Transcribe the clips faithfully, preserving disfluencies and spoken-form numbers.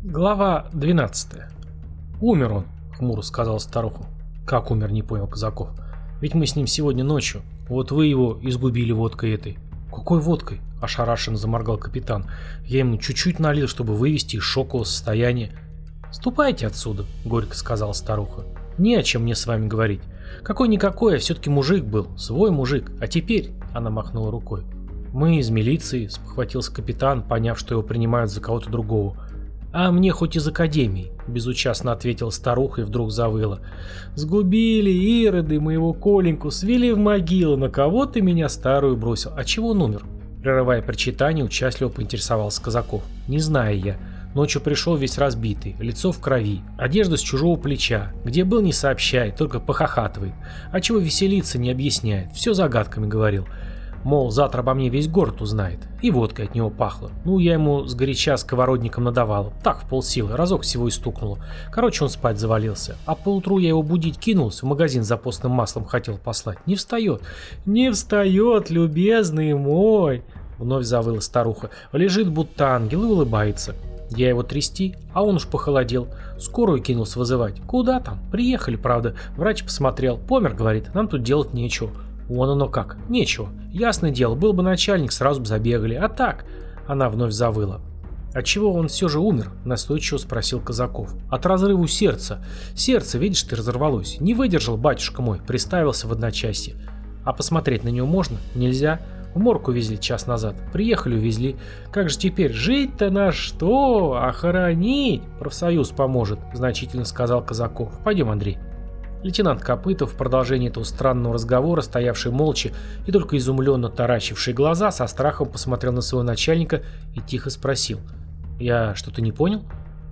Глава двенадцатая. «Умер он», — хмуро сказала старуха. «Как умер?» — не понял Казаков. «Ведь мы с ним сегодня ночью. Вот вы его изгубили водкой этой». «Какой водкой?» — ошарашенно заморгал капитан. «Я ему чуть-чуть налил, чтобы вывести из шокового состояния». «Ступайте отсюда», — горько сказала старуха. «Не о чем мне с вами говорить. Какой-никакой, а все-таки мужик был, свой мужик. А теперь...» — она махнула рукой. «Мы из милиции», — спохватился капитан, поняв, что его принимают за кого-то другого. «А мне хоть из академии», — безучастно ответила старуха и вдруг завыла. «Сгубили ироды моего Коленьку, свели в могилу, на кого ты меня старую бросил? А чего он умер?» Прерывая причитание, участливо поинтересовался Казаков. «Не знаю я. Ночью пришел весь разбитый, лицо в крови, одежда с чужого плеча. Где был, не сообщает, только похохатывает. А чего веселиться, не объясняет. Все загадками говорил. Мол, завтра обо мне весь город узнает. И водкой от него пахло. Ну, я ему сгоряча сковородником надавала. Так, в полсилы. Разок всего и стукнуло. Короче, он спать завалился. А поутру я его будить кинулся. В магазин за постным маслом хотел послать. Не встает. Не встает, любезный мой. Вновь завыла старуха. Лежит, будто ангел, и улыбается. Я его трясти, а он уж похолодел. Скорую кинулся вызывать. Куда там? Приехали, правда. Врач посмотрел. Помер, говорит. Нам тут делать нечего. Вон оно как. Нечего. Ясное дело, был бы начальник, сразу бы забегали. А так... Она вновь завыла. «От чего он все же умер?» – настойчиво спросил Казаков. «От разрыву сердца. Сердце, видишь, ты разорвалось. Не выдержал, батюшка мой, приставился в одночасье. А посмотреть на него можно? Нельзя. В морг увезли час назад. Приехали, увезли. Как же теперь? Жить-то на что? Охоронить? Профсоюз поможет», – значительно сказал Казаков. «Пойдем, Андрей». Лейтенант Копытов в продолжении этого странного разговора, стоявший молча и только изумленно таращивший глаза, со страхом посмотрел на своего начальника и тихо спросил. «Я что-то не понял?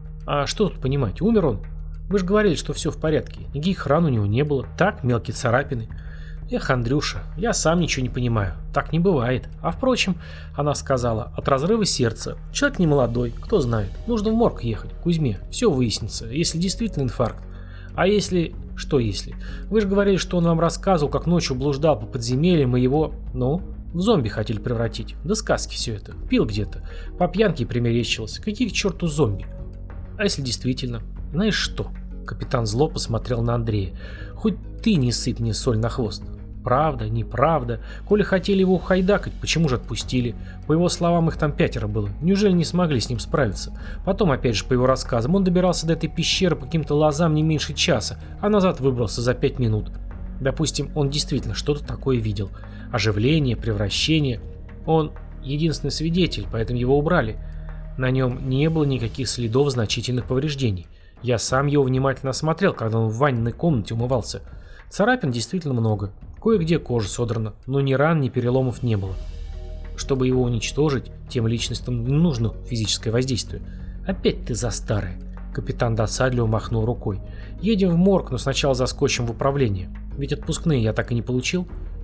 А что тут понимать? Умер он? Вы же говорили, что все в порядке. Никаких ран у него не было. Так, мелкие царапины». «Эх, Андрюша, я сам ничего не понимаю. Так не бывает. А впрочем, она сказала, от разрыва сердца. Человек не молодой, кто знает. Нужно в морг ехать, к Кузьме. Все выяснится, если действительно инфаркт. А если... Что если? Вы же говорили, что он вам рассказывал, как ночью блуждал по подземельям и его... Ну, в зомби хотели превратить. Да сказки все это. Пил где-то. По пьянке примерещилось. Каких к черту зомби? А если действительно? Знаешь что? Капитан зло посмотрел на Андрея. Хоть ты не сыпь мне соль на хвост. Правда, неправда. Коли хотели его ухайдакать, почему же отпустили? По его словам, их там пятеро было. Неужели не смогли с ним справиться? Потом, опять же, по его рассказам, он добирался до этой пещеры по каким-то лозам не меньше часа, а назад выбрался за пять минут. Допустим, он действительно что-то такое видел. Оживление, превращение. Он единственный свидетель, поэтому его убрали. На нем не было никаких следов значительных повреждений. Я сам его внимательно осмотрел, когда он в ванной комнате умывался. Царапин действительно много. Кое-где кожа содрана, но ни ран, ни переломов не было. Чтобы его уничтожить, тем личностям не нужно физическое воздействие. Опять ты за старое. Капитан досадливо махнул рукой. Едем в морг, но сначала заскочим в управление. Ведь отпускные я так и не получил.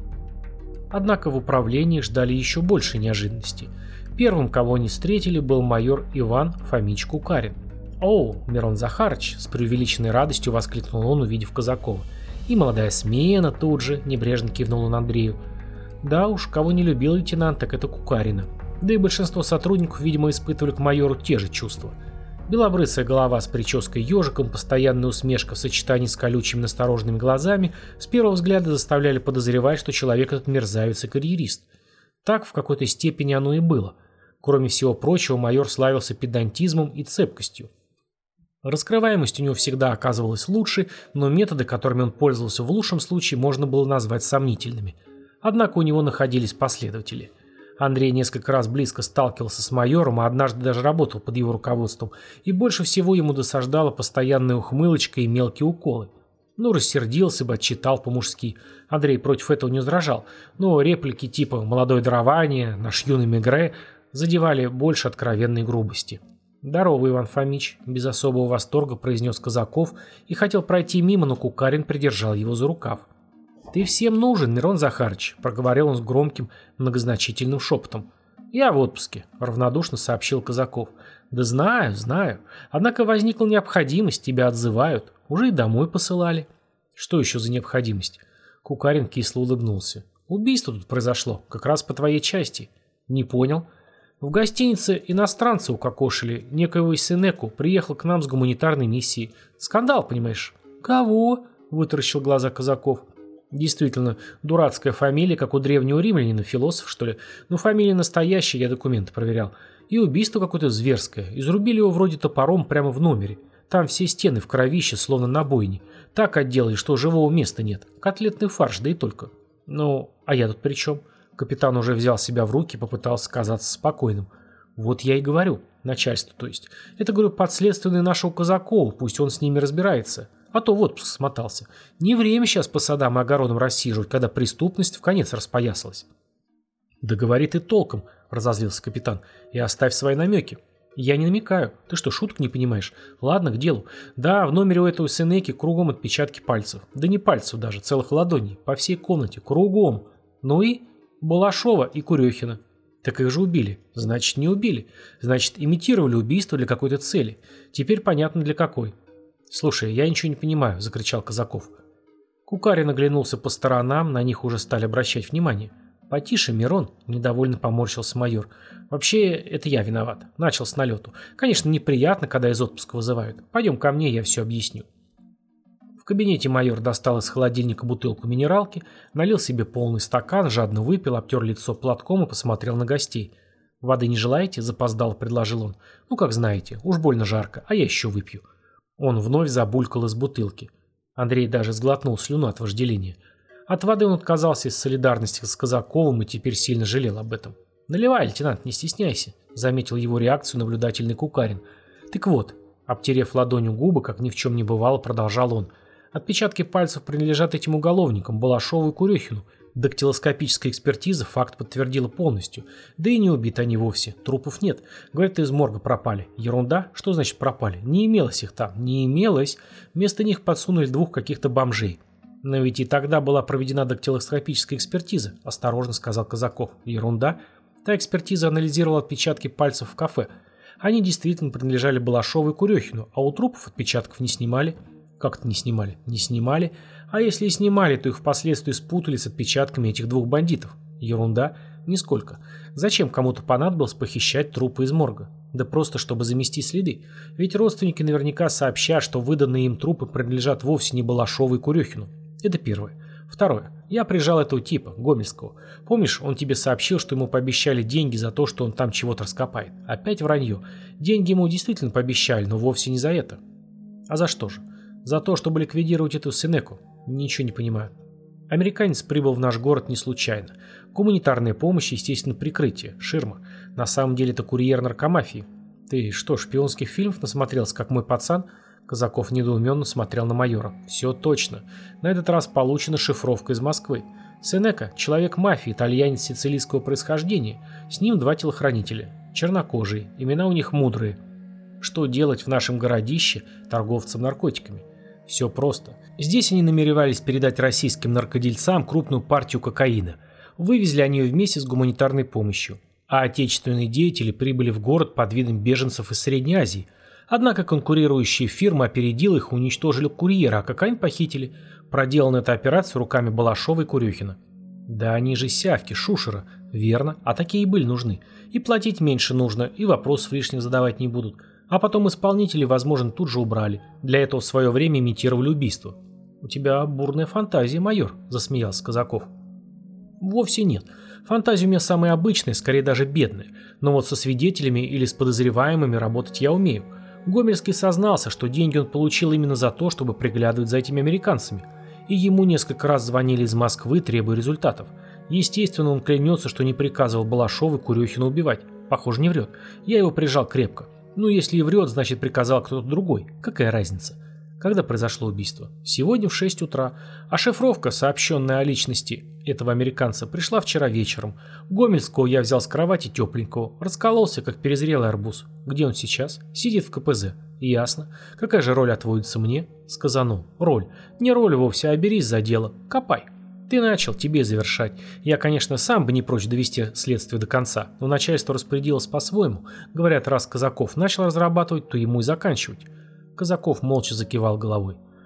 Однако в управлении ждали еще больше неожиданностей. Первым, кого они встретили, был майор Иван Фомич Кукарин. «О, Мирон Захарыч!» — с преувеличенной радостью воскликнул он, увидев Казакова. И молодая смена тут же, небрежно кивнул он Андрею. Да уж, кого не любил лейтенант, так это Кукарина. Да и большинство сотрудников, видимо, испытывали к майору те же чувства. Белобрысая голова с прической ежиком, постоянная усмешка в сочетании с колючими настороженными глазами с первого взгляда заставляли подозревать, что человек этот мерзавец и карьерист. Так в какой-то степени оно и было. Кроме всего прочего, майор славился педантизмом и цепкостью. Раскрываемость у него всегда оказывалась лучше, но методы, которыми он пользовался в лучшем случае, можно было назвать сомнительными. Однако у него находились последователи. Андрей несколько раз близко сталкивался с майором, а однажды даже работал под его руководством, и больше всего ему досаждала постоянная ухмылочка и мелкие уколы. Ну, рассердился бы, отчитал по-мужски. Андрей против этого не возражал, но реплики типа «молодое дарование», «наш юный Мегре» задевали больше откровенной грубости. «Здорово, Иван Фомич», — без особого восторга произнес Казаков и хотел пройти мимо, но Кукарин придержал его за рукав. «Ты всем нужен, Мирон Захарыч», — проговорил он с громким, многозначительным шепотом. «Я в отпуске», — равнодушно сообщил Казаков. «Да знаю, знаю. Однако возникла необходимость, тебя отзывают. Уже и домой посылали». «Что еще за необходимость?» Кукарин кисло улыбнулся. «Убийство тут произошло, как раз по твоей части». «Не понял». В гостинице иностранцы укокошили. Некоего Сенеку приехал к нам с гуманитарной миссией. Скандал, понимаешь? Кого? Вытаращил глаза Казаков. Действительно, дурацкая фамилия, как у древнего римлянина, философ, что ли. Но фамилия настоящая, я документы проверял. И убийство какое-то зверское. Изрубили его вроде топором прямо в номере. Там все стены в кровище, словно на бойне. Так отделали, что живого места нет. Котлетный фарш, да и только. Ну, а я тут при чем? Капитан уже взял себя в руки и попытался казаться спокойным. Вот я и говорю, начальство, то есть. Это, говорю, подследственный нашего Казакова, пусть он с ними разбирается. А то в отпуск смотался. Не время сейчас по садам и огородам рассиживать, когда преступность в конец распоясалась. Да говори ты толком, разозлился капитан, и оставь свои намеки. Я не намекаю. Ты что, шуток не понимаешь? Ладно, к делу. Да, в номере у этого Сенеки кругом отпечатки пальцев. Да не пальцев даже, целых ладоней. По всей комнате, кругом. Ну и Балашова и Курехина. Так их же убили. Значит, не убили. Значит, имитировали убийство для какой-то цели. Теперь понятно для какой. Слушай, я ничего не понимаю, закричал Казаков. Кукарин оглянулся по сторонам, на них уже стали обращать внимание. «Потише, Мирон», — недовольно поморщился майор. «Вообще, это я виноват. Начал с налету. Конечно, неприятно, когда из отпуска вызывают. Пойдем ко мне, я все объясню». В кабинете майор достал из холодильника бутылку минералки, налил себе полный стакан, жадно выпил, обтер лицо платком и посмотрел на гостей. «Воды не желаете?» — запоздало предложил он. «Ну, как знаете, уж больно жарко, а я еще выпью». Он вновь забулькал из бутылки. Андрей даже сглотнул слюну от вожделения. От воды он отказался из солидарности с Казаковым и теперь сильно жалел об этом. «Наливай, лейтенант, не стесняйся», — заметил его реакцию наблюдательный Кукарин. «Так вот», — обтерев ладонью губы, как ни в чем не бывало, продолжал он, «отпечатки пальцев принадлежат этим уголовникам, Балашову и Курехину. Дактилоскопическая экспертиза факт подтвердила полностью. Да и не убиты они вовсе, трупов нет. Говорят, из морга пропали. Ерунда? Что значит пропали? Не имелось их там, не имелось. Вместо них подсунули двух каких-то бомжей». «Но ведь и тогда была проведена дактилоскопическая экспертиза», – осторожно сказал Казаков. «Ерунда. Та экспертиза анализировала отпечатки пальцев в кафе. Они действительно принадлежали Балашову и Курехину, а у трупов отпечатков не снимали». «Как это не снимали?» «Не снимали. А если и снимали, то их впоследствии спутали с отпечатками этих двух бандитов». «Ерунда. Нисколько. Зачем кому-то понадобилось похищать трупы из морга? Да просто чтобы замести следы. Ведь родственники наверняка сообщат, что выданные им трупы принадлежат вовсе не Балашову и Курехину. Это первое. Второе. Я прижал этого типа, Гомельского. Помнишь, он тебе сообщил, что ему пообещали деньги за то, что он там чего-то раскопает. Опять вранье. Деньги ему действительно пообещали, но вовсе не за это. А за что же? За то, чтобы ликвидировать эту Сенеку. Ничего не понимаю. Американец прибыл в наш город не случайно. Гуманитарная помощь, естественно, прикрытие, ширма. На самом деле это курьер наркомафии. Ты что, шпионских фильмов насмотрелся, как мой пацан? Казаков недоуменно смотрел на майора. Все точно. На этот раз получена шифровка из Москвы. Сенека – человек мафии, итальянец сицилийского происхождения. С ним два телохранителя. Чернокожие. Имена у них мудрые. Что делать в нашем городище торговцам наркотиками? Все просто. Здесь они намеревались передать российским наркодельцам крупную партию кокаина. Вывезли они ее вместе с гуманитарной помощью. А отечественные деятели прибыли в город под видом беженцев из Средней Азии. Однако конкурирующие фирмы опередила их и уничтожили курьера, а кокаин похитили. Проделана эта операция руками Балашова и Курехина. Да они же сявки, шушера. Верно, а такие и были нужны. И платить меньше нужно, и вопросов лишних задавать не будут. А потом исполнители, возможно, тут же убрали. Для этого в свое время имитировали убийство. «У тебя бурная фантазия, майор», – засмеялся Казаков. «Вовсе нет. Фантазия у меня самая обычная, скорее даже бедная. Но вот со свидетелями или с подозреваемыми работать я умею. Гомельский сознался, что деньги он получил именно за то, чтобы приглядывать за этими американцами. И ему несколько раз звонили из Москвы, требуя результатов. Естественно, он клянется, что не приказывал Балашову и Курехину убивать. Похоже, не врет. Я его прижал крепко. Ну, если и врет, значит приказал кто-то другой. Какая разница? Когда произошло убийство? Сегодня в шесть утра. А шифровка, сообщенная о личности этого американца, пришла вчера вечером. Гомельского я взял с кровати тепленького. Раскололся, как перезрелый арбуз. Где он сейчас? Сидит в ка пэ зэ. Ясно. Какая же роль отводится мне? Сказанул. Роль. Не роль вовсе, а берись за дело. Копай. Ты начал, тебе завершать. Я, конечно, сам бы не прочь довести следствие до конца, но начальство распорядилось по-своему. Говорят, раз Казаков начал разрабатывать, то ему и заканчивать. Казаков молча закивал головой.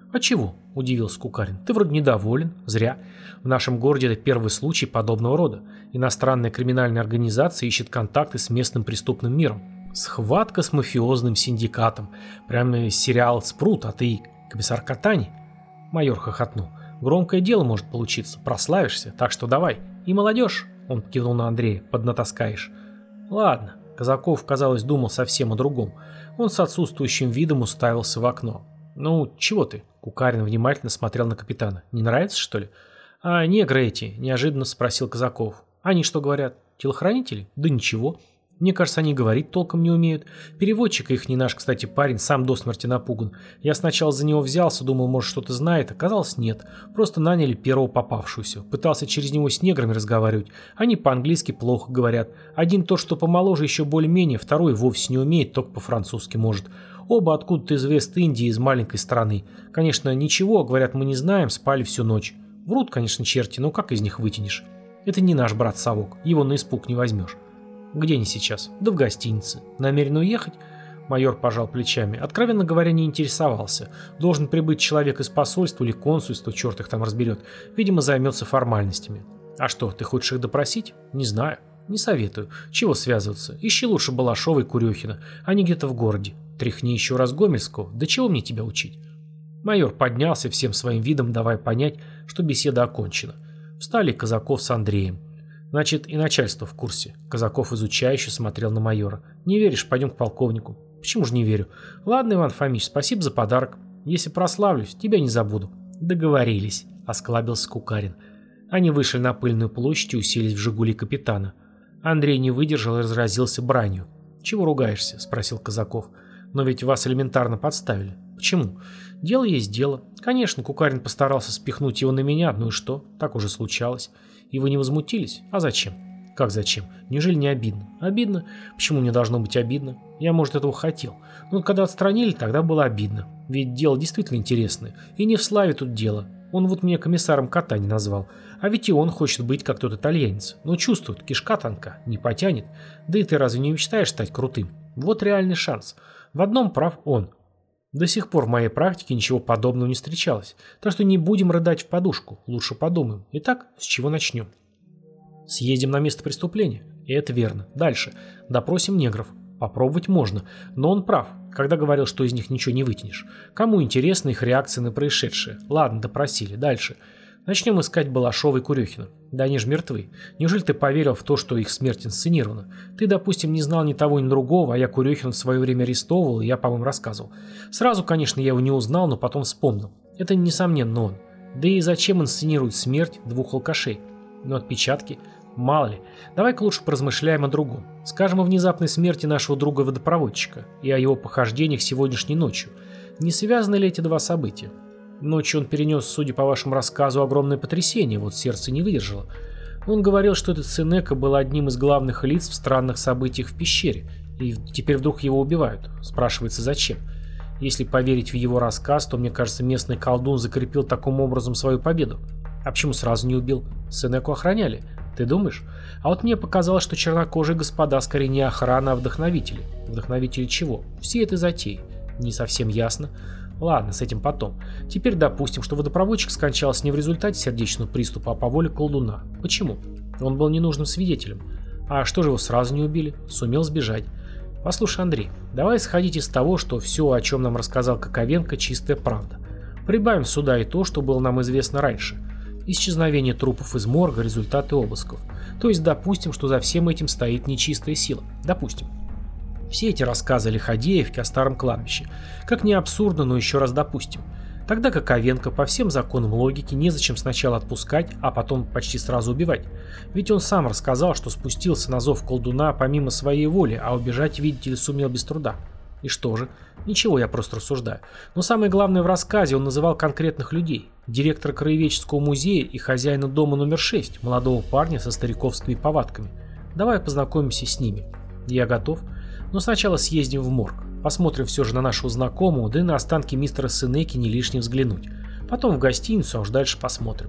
«А чего?» – удивился Кукарин. «Ты вроде недоволен. Зря. В нашем городе это первый случай подобного рода. Иностранная криминальная организация ищет контакты с местным преступным миром. Схватка с мафиозным синдикатом. Прямо сериал «Спрут», а ты комиссар Катани?» Майор хохотнул. «Громкое дело может получиться. Прославишься. Так что давай. И молодежь», – он кивнул на Андрея, – «поднатаскаешь». «Ладно». Казаков, казалось, думал совсем о другом. Он с отсутствующим видом уставился в окно. «Ну, чего ты?» Кукарин внимательно смотрел на капитана. «Не нравится, что ли?» «А негры эти?» – неожиданно спросил Казаков. «Они что говорят? Телохранители? Да ничего. Мне кажется, они говорить толком не умеют. Переводчик их не наш, кстати, парень, сам до смерти напуган. Я сначала за него взялся, думал, может, что-то знает. Оказалось, нет. Просто наняли первого попавшуюся. Пытался через него с неграми разговаривать. Они по-английски плохо говорят. Один тот, что помоложе, еще более-менее, второй вовсе не умеет, только по-французски может. Оба откуда-то из Вест-Индии, из маленькой страны. Конечно, ничего, говорят, мы не знаем, спали всю ночь. Врут, конечно, черти, но как из них вытянешь? Это не наш брат Совок, его на испуг не возьмешь». «Где они сейчас?» «Да в гостинице. Намерен уехать?» Майор пожал плечами. Откровенно говоря, не интересовался. Должен прибыть человек из посольства или консульства, черт их там разберет. Видимо, займется формальностями. «А что, ты хочешь их допросить?» «Не знаю. Не советую. Чего связываться? Ищи лучше Балашова и Курехина. Они где-то в городе. Тряхни еще раз Гомельского. Да чего мне тебя учить?» Майор поднялся всем своим видом, давая понять, что беседа окончена. Встали Казаков с Андреем. «Значит, и начальство в курсе». Казаков изучающе смотрел на майора. «Не веришь? Пойдем к полковнику». «Почему же не верю?» «Ладно, Иван Фомич, спасибо за подарок. Если прославлюсь, тебя не забуду». «Договорились», — осклабился Кукарин. Они вышли на пыльную площадь и уселись в «Жигули» капитана. Андрей не выдержал и разразился бранью. «Чего ругаешься?» — спросил Казаков. «Но ведь вас элементарно подставили». «Почему?» «Дело есть дело. Конечно, Кукарин постарался спихнуть его на меня, ну и что? Так уже случалось. И вы не возмутились? А зачем?» «Как зачем? Неужели не обидно?» «Обидно? Почему мне должно быть обидно? Я, может, этого хотел. Но когда отстранили, тогда было обидно. Ведь дело действительно интересное. И не в славе тут дело. Он вот меня комиссаром Катани назвал. А ведь и он хочет быть как тот итальянец. Но чувствует, кишка тонка, не потянет. Да и ты разве не мечтаешь стать крутым? Вот реальный шанс. В одном прав он. До сих пор в моей практике ничего подобного не встречалось. Так что не будем рыдать в подушку. Лучше подумаем. Итак, с чего начнем? Съездим на место преступления. И это верно. Дальше. Допросим негров. Попробовать можно. Но он прав, когда говорил, что из них ничего не вытянешь. Кому интересна их реакция на происшедшее? Ладно, допросили. Дальше. Начнем искать Балашова и Курехина. Да они же мертвы. Неужели ты поверил в то, что их смерть инсценирована? Ты, допустим, не знал ни того, ни другого, а я Курехина в свое время арестовывал, и я, по-моему, рассказывал. Сразу, конечно, я его не узнал, но потом вспомнил. Это, несомненно, он. Да и зачем инсценируют смерть двух алкашей? Но отпечатки... Мало ли. Давай-ка лучше поразмышляем о другом. Скажем о внезапной смерти нашего друга-водопроводчика и о его похождениях сегодняшней ночью. Не связаны ли эти два события? Ночью он перенес, судя по вашему рассказу, огромное потрясение, вот сердце не выдержало. Он говорил, что этот Сенека был одним из главных лиц в странных событиях в пещере, и теперь вдруг его убивают. Спрашивается, зачем? Если поверить в его рассказ, то, мне кажется, местный колдун закрепил таким образом свою победу. А почему сразу не убил? Сенеку охраняли. Ты думаешь? А вот мне показалось, что чернокожие господа скорее не охрана, а вдохновители. Вдохновители чего? Все этой затеи. Не совсем ясно. Ладно, с этим потом. Теперь допустим, что водопроводчик скончался не в результате сердечного приступа, а по воле колдуна. Почему? Он был ненужным свидетелем. А что же его сразу не убили? Сумел сбежать. Послушай, Андрей, давай исходить из того, что все, о чем нам рассказал Коковенко, чистая правда. Прибавим сюда и то, что было нам известно раньше. Исчезновение трупов из морга, результаты обысков. То есть допустим, что за всем этим стоит нечистая сила. Допустим. Все эти рассказы о Лиходеевке, о старом кладбище. Как не абсурдно, но еще раз допустим. Тогда Коковенко по всем законам логики незачем сначала отпускать, а потом почти сразу убивать. Ведь он сам рассказал, что спустился на зов колдуна помимо своей воли, а убежать, видите ли, сумел без труда. И что же? Ничего, я просто рассуждаю. Но самое главное в рассказе он называл конкретных людей. Директора краеведческого музея и хозяина дома номер шесть, молодого парня со стариковскими повадками. Давай познакомимся с ними. Я готов. Но сначала съездим в морг. Посмотрим все же на нашего знакомого, да и на останки мистера Сенеки не лишне взглянуть. Потом в гостиницу, а уж дальше посмотрим.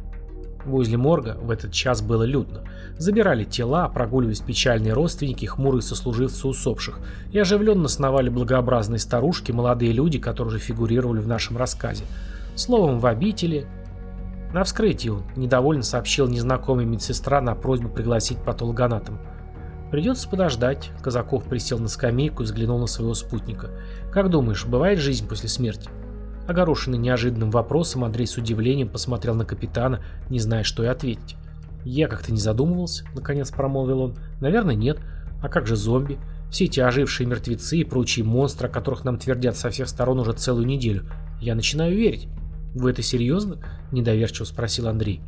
Возле морга в этот час было людно. Забирали тела, прогуливались печальные родственники, хмурые сослуживцы усопших, и оживленно сновали благообразные старушки, молодые люди, которые уже фигурировали в нашем рассказе. Словом, в обители. На вскрытии он, недовольно сообщил незнакомая медсестра на просьбу пригласить патологоанатома. Придется подождать. Казаков присел на скамейку и взглянул на своего спутника. Как думаешь, бывает жизнь после смерти? Огорошенный неожиданным вопросом, Андрей с удивлением посмотрел на капитана, не зная, что и ответить. «Я как-то не задумывался», — наконец промолвил он. «Наверное, нет. А как же зомби? Все эти ожившие мертвецы и прочие монстры, о которых нам твердят со всех сторон уже целую неделю. Я начинаю верить». «Вы это серьезно?» — недоверчиво спросил Андрей.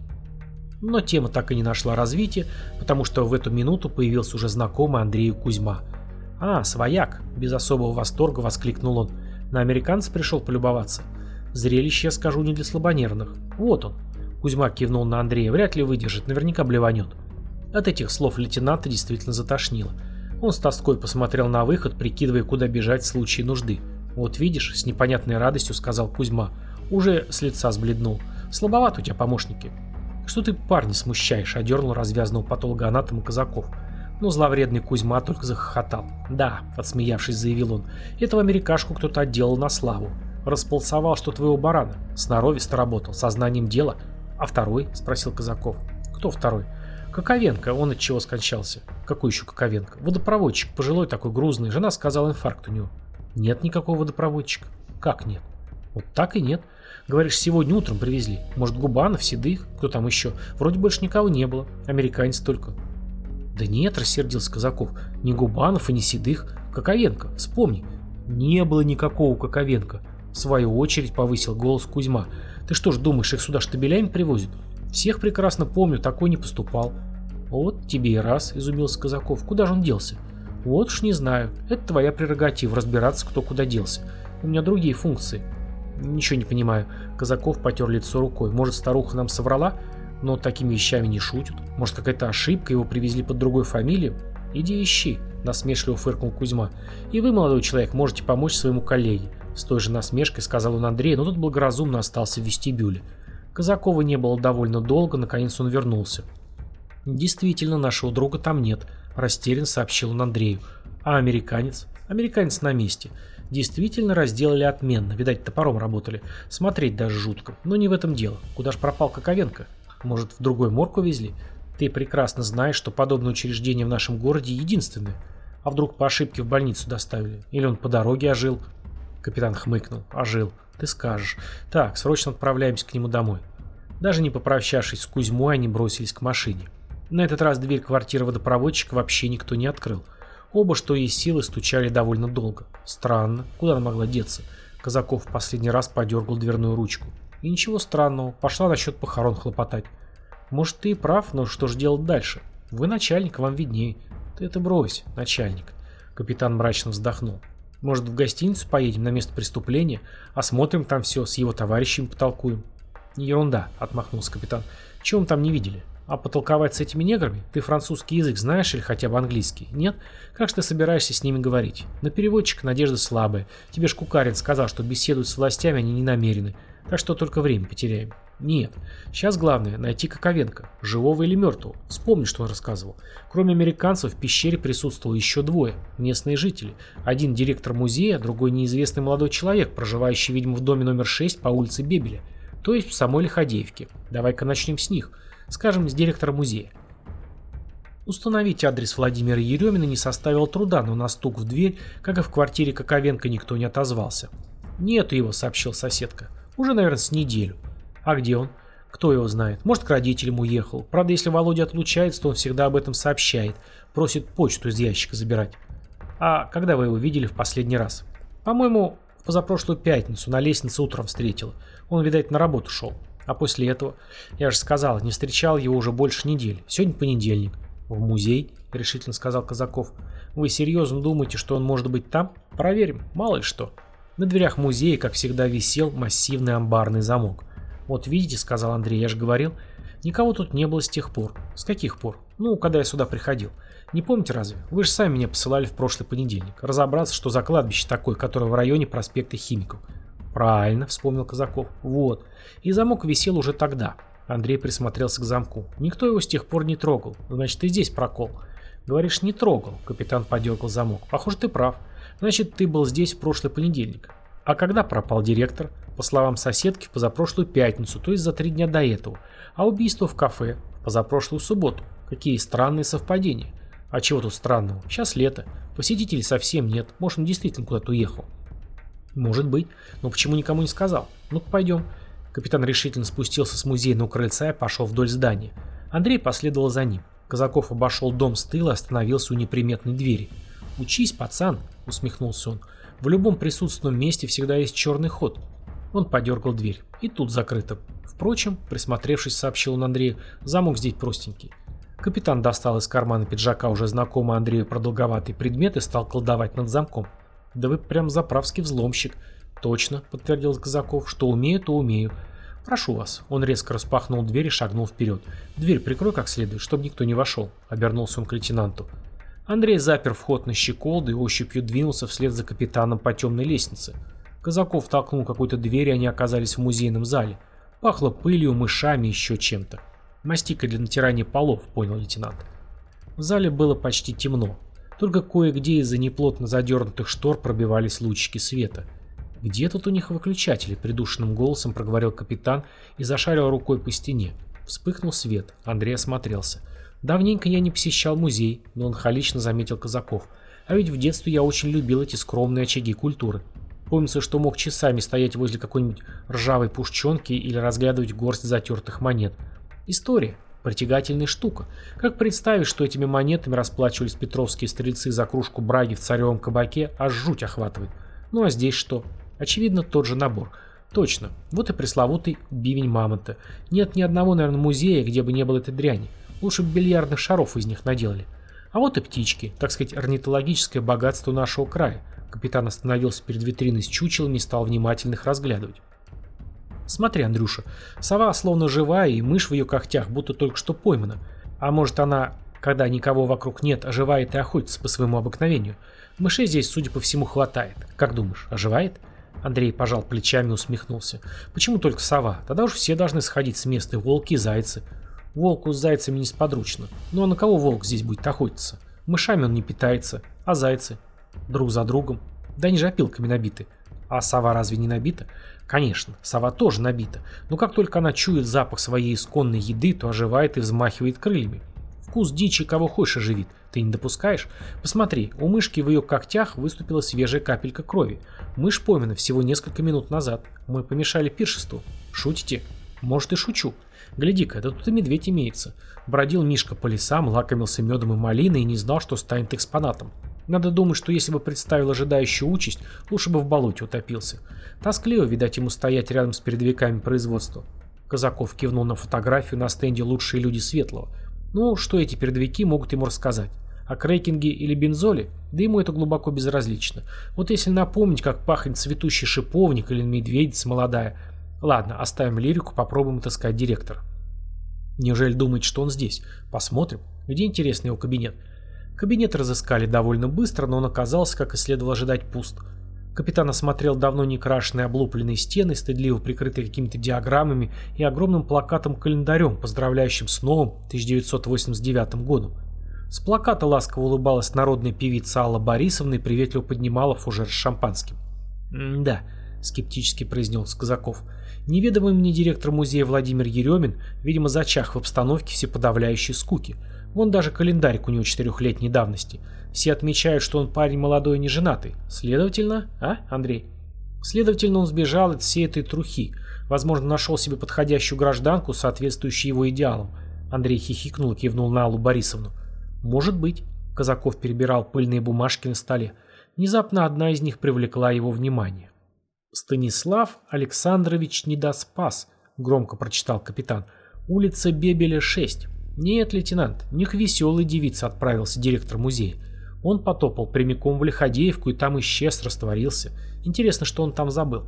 Но тема так и не нашла развития, потому что в эту минуту появился уже знакомый Андрею Кузьма. «А, свояк!» — без особого восторга воскликнул он. «На американца пришел полюбоваться. Зрелище, я скажу, не для слабонервных. Вот он». Кузьма кивнул на Андрея. «Вряд ли выдержит, наверняка блеванет». От этих слов лейтенанта действительно затошнило. Он с тоской посмотрел на выход, прикидывая, куда бежать в случае нужды. «Вот видишь», — с непонятной радостью сказал Кузьма. Уже с лица сбледнул. «Слабоват у тебя помощники». «Что ты, парни, смущаешь?» — одернул развязанного патологоанатома Казаков. Но зловредный Кузьма только захохотал. «Да», — отсмеявшись, заявил он, — «этого америкашку кто-то отделал на славу. Располосовал, что твоего барана. Сноровисто работал, сознанием дела». «А второй?» — спросил Казаков. «Кто второй?» «Коковенко, он от чего скончался». «Какой еще Коковенко?» «Водопроводчик, пожилой такой, грузный. Жена сказала, инфаркт у него». «Нет никакого водопроводчика». «Как нет?» «Вот так и нет. Говоришь, сегодня утром привезли. Может, Губанов, Седых, кто там еще? Вроде больше никого не было. Американец только». «Да нет», — рассердился Казаков. «Ни Губанов и ни Седых. Коковенко, вспомни». «Не было никакого Коковенко». В свою очередь повысил голос Кузьма. «Ты что ж думаешь, их сюда штабелями привозят? Всех прекрасно помню, такой не поступал». «Вот тебе и раз», — изумился Казаков. «Куда же он делся?» «Вот уж не знаю. Это твоя прерогатива, разбираться, кто куда делся. У меня другие функции». «Ничего не понимаю». Казаков потер лицо рукой. «Может, старуха нам соврала? Но такими вещами не шутят. Может, какая-то ошибка, его привезли под другой фамилией? Иди ищи», — насмешливо фыркнул Кузьма. «И вы, молодой человек, можете помочь своему коллеге». С той же насмешкой сказал он Андрею, но тот благоразумно остался в вестибюле. Казакова не было довольно долго, наконец он вернулся. «Действительно, нашего друга там нет», — растерянно сообщил он Андрею. «А американец?» «Американец на месте. Действительно разделали отменно, видать, топором работали. Смотреть даже жутко. Но не в этом дело. Куда ж пропал Коковенко? Может, в другой морг увезли? Ты прекрасно знаешь, что подобное учреждение в нашем городе единственное. А вдруг по ошибке в больницу доставили? Или он по дороге ожил?» Капитан хмыкнул. «Ожил. Ты скажешь. Так, срочно отправляемся к нему домой». Даже не попрощавшись с Кузьмой, они бросились к машине. На этот раз дверь квартиры водопроводчика вообще никто не открыл. Оба, что есть силы, стучали довольно долго. Странно. Куда она могла деться? Казаков в последний раз подергал дверную ручку. И ничего странного. Пошла насчет похорон хлопотать. «Может, ты и прав, но что же делать дальше? Вы начальник, вам виднее». «Ты это брось, начальник». Капитан мрачно вздохнул. «Может, в гостиницу поедем на место преступления? Осмотрим там все, с его товарищами потолкуем». «Ерунда», — отмахнулся капитан. «Чего мы там не видели? А потолковать с этими неграми? Ты французский язык знаешь или хотя бы английский? Нет? Как же ты собираешься с ними говорить? На переводчика надежда слабая. Тебе ж Кукарин сказал, что беседовать с властями они не намерены. Так что только время потеряем». «Нет. Сейчас главное найти Коковенко. Живого или мертвого. Вспомни, что он рассказывал. Кроме американцев в пещере присутствовало еще двое. Местные жители. Один директор музея, другой неизвестный молодой человек, проживающий, видимо, в доме номер шесть по улице Бебеля. То есть в самой Лиходеевке. Давай-ка начнем с них. Скажем, с директора музея». Установить адрес Владимира Еремина не составило труда, но на стук в дверь, как и в квартире Коковенко, никто не отозвался. «Нету его», — сообщил соседка. «Уже, наверное, с неделю». «А где он?» «Кто его знает. Может, к родителям уехал. Правда, если Володя отлучается, то он всегда об этом сообщает. Просит почту из ящика забирать». «А когда вы его видели в последний раз?» «По-моему, в позапрошлую пятницу на лестнице утром встретила. Он, видать, на работу шел. А после этого, я же сказал, не встречал его уже больше недели. Сегодня понедельник». «В музей?» — решительно сказал Казаков. «Вы серьезно думаете, что он может быть там? Проверим. Мало ли что». На дверях музея, как всегда, висел массивный амбарный замок. «Вот видите», — сказал Андрей, — «я же говорил, никого тут не было с тех пор». «С каких пор?» «Ну, когда я сюда приходил. Не помните разве? Вы же сами меня посылали в прошлый понедельник. Разобраться, что за кладбище такое, которое в районе проспекта Химиков». «Правильно», — вспомнил Казаков. «Вот. И замок висел уже тогда». Андрей присмотрелся к замку. «Никто его с тех пор не трогал. Значит, и здесь прокол». «Говоришь, не трогал», — капитан подергал замок. «Похоже, ты прав. Значит, ты был здесь в прошлый понедельник». А когда пропал директор? По словам соседки, в позапрошлую пятницу, то есть за три дня до этого. А убийство в кафе в позапрошлую субботу. Какие странные совпадения. А чего тут странного? Сейчас лето. Посетителей совсем нет. Может, он действительно куда-то уехал. Может быть. Но почему никому не сказал? Ну-ка, пойдем. Капитан решительно спустился с музейного крыльца и пошел вдоль здания. Андрей последовал за ним. Казаков обошел дом с тыла и остановился у неприметной двери. «Учись, пацан», — усмехнулся он. «В любом присутственном месте всегда есть черный ход». Он подергал дверь. И тут закрыто. Впрочем, присмотревшись, сообщил он Андрею, замок здесь простенький. Капитан достал из кармана пиджака уже знакомый Андрею продолговатый предмет и стал колдовать над замком. «Да вы прям заправский взломщик». «Точно», — подтвердил Казаков, — «что умею, то умею». «Прошу вас». Он резко распахнул дверь и шагнул вперед. «Дверь прикрой как следует, чтобы никто не вошел», — обернулся он к лейтенанту. Андрей запер вход на щеколду и ощупью двинулся вслед за капитаном по темной лестнице. Казаков толкнул какую-то дверь, и они оказались в музейном зале. Пахло пылью, мышами и еще чем-то. «Мастика для натирания полов», — понял лейтенант. В зале было почти темно. Только кое-где из-за неплотно задернутых штор пробивались лучики света. «Где тут у них выключатели?» — придушенным голосом проговорил капитан и зашарил рукой по стене. Вспыхнул свет. Андрей осмотрелся. «Давненько я не посещал музей», — но он халично заметил Казаков. «А ведь в детстве я очень любил эти скромные очаги культуры. Помнится, что мог часами стоять возле какой-нибудь ржавой пушченки или разглядывать горсть затертых монет. История. Притягательная штука. Как представить, что этими монетами расплачивались петровские стрельцы за кружку браги в царевом кабаке, аж жуть охватывает. Ну а здесь что? Очевидно, тот же набор. Точно. Вот и пресловутый бивень мамонта. Нет ни одного, наверное, музея, где бы не было этой дряни. Лучше бы бильярдных шаров из них наделали. А вот и птички, так сказать, орнитологическое богатство нашего края. Капитан остановился перед витриной с чучелами и стал внимательно их разглядывать. «Смотри, Андрюша, сова словно живая, и мышь в ее когтях будто только что поймана. А может, она, когда никого вокруг нет, оживает и охотится по своему обыкновению? Мышей здесь, судя по всему, хватает. Как думаешь, оживает?» Андрей пожал плечами и усмехнулся. «Почему только сова? Тогда уж все должны сходить с места, и волки, и зайцы. Волку с зайцами несподручно. Ну а на кого волк здесь будет охотиться? Мышами он не питается, а зайцы? Друг за другом. Да они же опилками набиты. А сова разве не набита? Конечно, сова тоже набита. Но как только она чует запах своей исконной еды, то оживает и взмахивает крыльями. Вкус дичи кого хочешь оживит. Ты не допускаешь? Посмотри, у мышки в ее когтях выступила свежая капелька крови. Мышь поймана всего несколько минут назад. Мы помешали пиршеству. Шутите? Может, и шучу. Гляди-ка, да тут и медведь имеется. Бродил Мишка по лесам, лакомился медом и малиной и не знал, что станет экспонатом. Надо думать, что если бы представил ожидающую участь, лучше бы в болоте утопился. Тоскливо, видать, ему стоять рядом с передовиками производства. Казаков кивнул на фотографию на стенде «Лучшие люди Светлого». Ну, что эти передовики могут ему рассказать? О крекинге или бензоле? Да ему это глубоко безразлично. Вот если напомнить, как пахнет цветущий шиповник или медведица молодая. Ладно, оставим лирику, попробуем отыскать директора. Неужели думает, что он здесь? Посмотрим. Где, интересный его кабинет? Кабинет разыскали довольно быстро, но он оказался, как и следовало ожидать, пуст. Капитан осмотрел давно не крашеные облупленные стены, стыдливо прикрытые какими-то диаграммами и огромным плакатом-календарем, поздравляющим с новым тысяча девятьсот восемьдесят девятым годом. С плаката ласково улыбалась народная певица Алла Борисовна и приветливо поднимала фужер с шампанским. «Да», — скептически произнес Казаков, — «неведомый мне директор музея Владимир Еремин, видимо, зачах в обстановке всеподавляющей скуки. Вон даже календарик у него четырехлетней давности. Все отмечают, что он парень молодой и неженатый. Следовательно, а, Андрей? Следовательно, он сбежал от всей этой трухи. Возможно, нашел себе подходящую гражданку, соответствующую его идеалам». Андрей хихикнул и кивнул на Аллу Борисовну. «Может быть». Казаков перебирал пыльные бумажки на столе. Внезапно одна из них привлекла его внимание. «Станислав Александрович Недоспас», — громко прочитал капитан. «Улица Бебеля, шесть. Нет, лейтенант, не к веселой девице отправился директор музея. Он потопал прямиком в Лиходеевку и там исчез, растворился. Интересно, что он там забыл».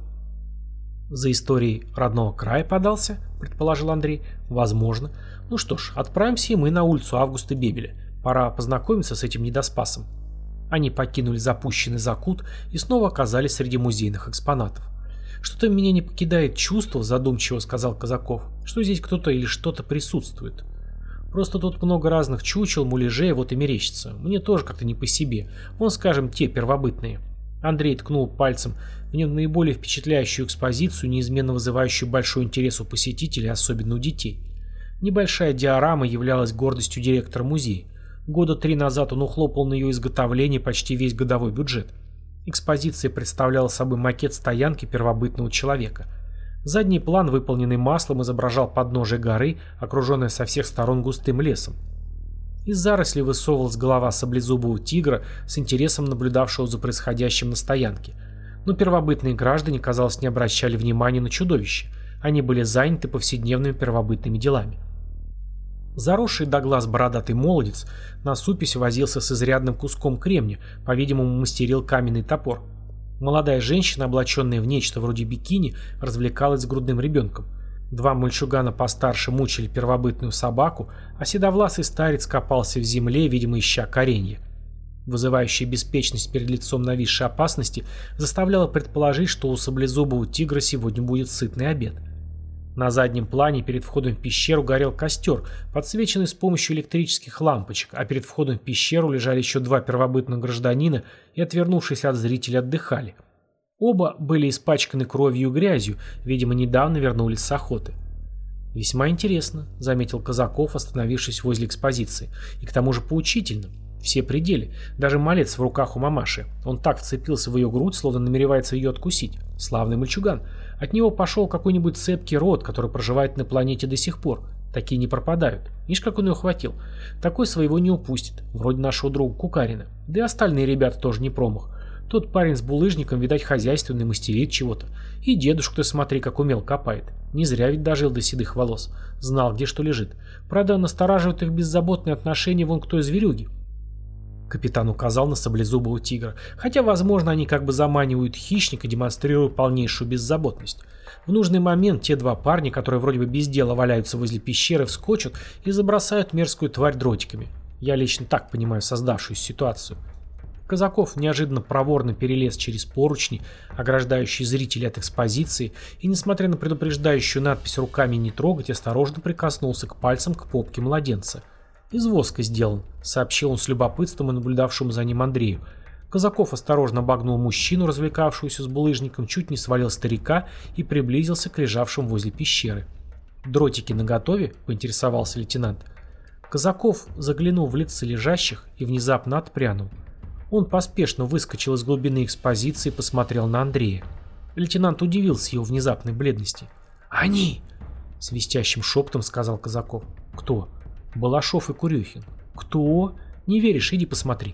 «За историей родного края подался?» — предположил Андрей. «Возможно. Ну что ж, отправимся и мы на улицу Августа Бебеля. Пора познакомиться с этим Недоспасом». Они покинули запущенный закут и снова оказались среди музейных экспонатов. «Что-то меня не покидает чувство», — задумчиво сказал Казаков, — «что здесь кто-то или что-то присутствует. Просто тут много разных чучел, муляжей, вот и мерещится. Мне тоже как-то не по себе. Вон, скажем, те первобытные». Андрей ткнул пальцем в наиболее впечатляющую экспозицию, неизменно вызывающую большой интерес у посетителей, особенно у детей. Небольшая диорама являлась гордостью директора музея. Года три назад он ухлопал на ее изготовление почти весь годовой бюджет. Экспозиция представляла собой макет стоянки первобытного человека. Задний план, выполненный маслом, изображал подножие горы, окруженное со всех сторон густым лесом. Из зарослей высовывалась голова саблезубого тигра, с интересом наблюдавшего за происходящим на стоянке. Но первобытные граждане, казалось, не обращали внимания на чудовище. Они были заняты повседневными первобытными делами. Заросший до глаз бородатый молодец насупясь возился с изрядным куском кремня, по-видимому, мастерил каменный топор. Молодая женщина, облаченная в нечто вроде бикини, развлекалась с грудным ребенком. Два мальчугана постарше мучили первобытную собаку, а седовласый старец копался в земле, видимо, ища коренья. Вызывающая беспечность перед лицом нависшей опасности заставляла предположить, что у саблезубого тигра сегодня будет сытный обед. На заднем плане перед входом в пещеру горел костер, подсвеченный с помощью электрических лампочек, а перед входом в пещеру лежали еще два первобытных гражданина и, отвернувшись от зрителей, отдыхали. Оба были испачканы кровью и грязью, видимо, недавно вернулись с охоты. «Весьма интересно», — заметил Казаков, остановившись возле экспозиции. «И к тому же поучительно. Все пределы. Даже малец в руках у мамаши. Он так вцепился в ее грудь, словно намеревается ее откусить. Славный мальчуган. От него пошел какой-нибудь цепкий род, который проживает на планете до сих пор. Такие не пропадают. Видишь, как он ее хватил. Такой своего не упустит. Вроде нашего друга Кукарина. Да и остальные ребята тоже не промах. Тот парень с булыжником, видать, хозяйственный, мастерит чего-то. И дедушка, ты смотри, как умел копает. Не зря ведь дожил до седых волос. Знал, где что лежит. Правда, настораживают их беззаботные отношения вон к той зверюге». Капитан указал на саблезубого тигра, хотя, возможно, они как бы заманивают хищника, демонстрируя полнейшую беззаботность. В нужный момент те два парня, которые вроде бы без дела валяются возле пещеры, вскочат и забросают мерзкую тварь дротиками. Я лично так понимаю создавшуюся ситуацию. Казаков неожиданно проворно перелез через поручни, ограждающие зрителей от экспозиции, и, несмотря на предупреждающую надпись «Руками не трогать», осторожно прикоснулся к пальцам к попке младенца. «Из воска сделан», — сообщил он с любопытством и наблюдавшему за ним Андрею. Казаков осторожно обогнул мужчину, развлекавшуюся с булыжником, чуть не свалил старика и приблизился к лежавшим возле пещеры. «Дротики наготове?» — поинтересовался лейтенант. Казаков заглянул в лица лежащих и внезапно отпрянул. Он поспешно выскочил из глубины экспозиции и посмотрел на Андрея. Лейтенант удивился его внезапной бледности. «Они!» — свистящим шепотом сказал Казаков. «Кто?» «Балашов и Курюхин». «Кто?» «Не веришь? Иди посмотри».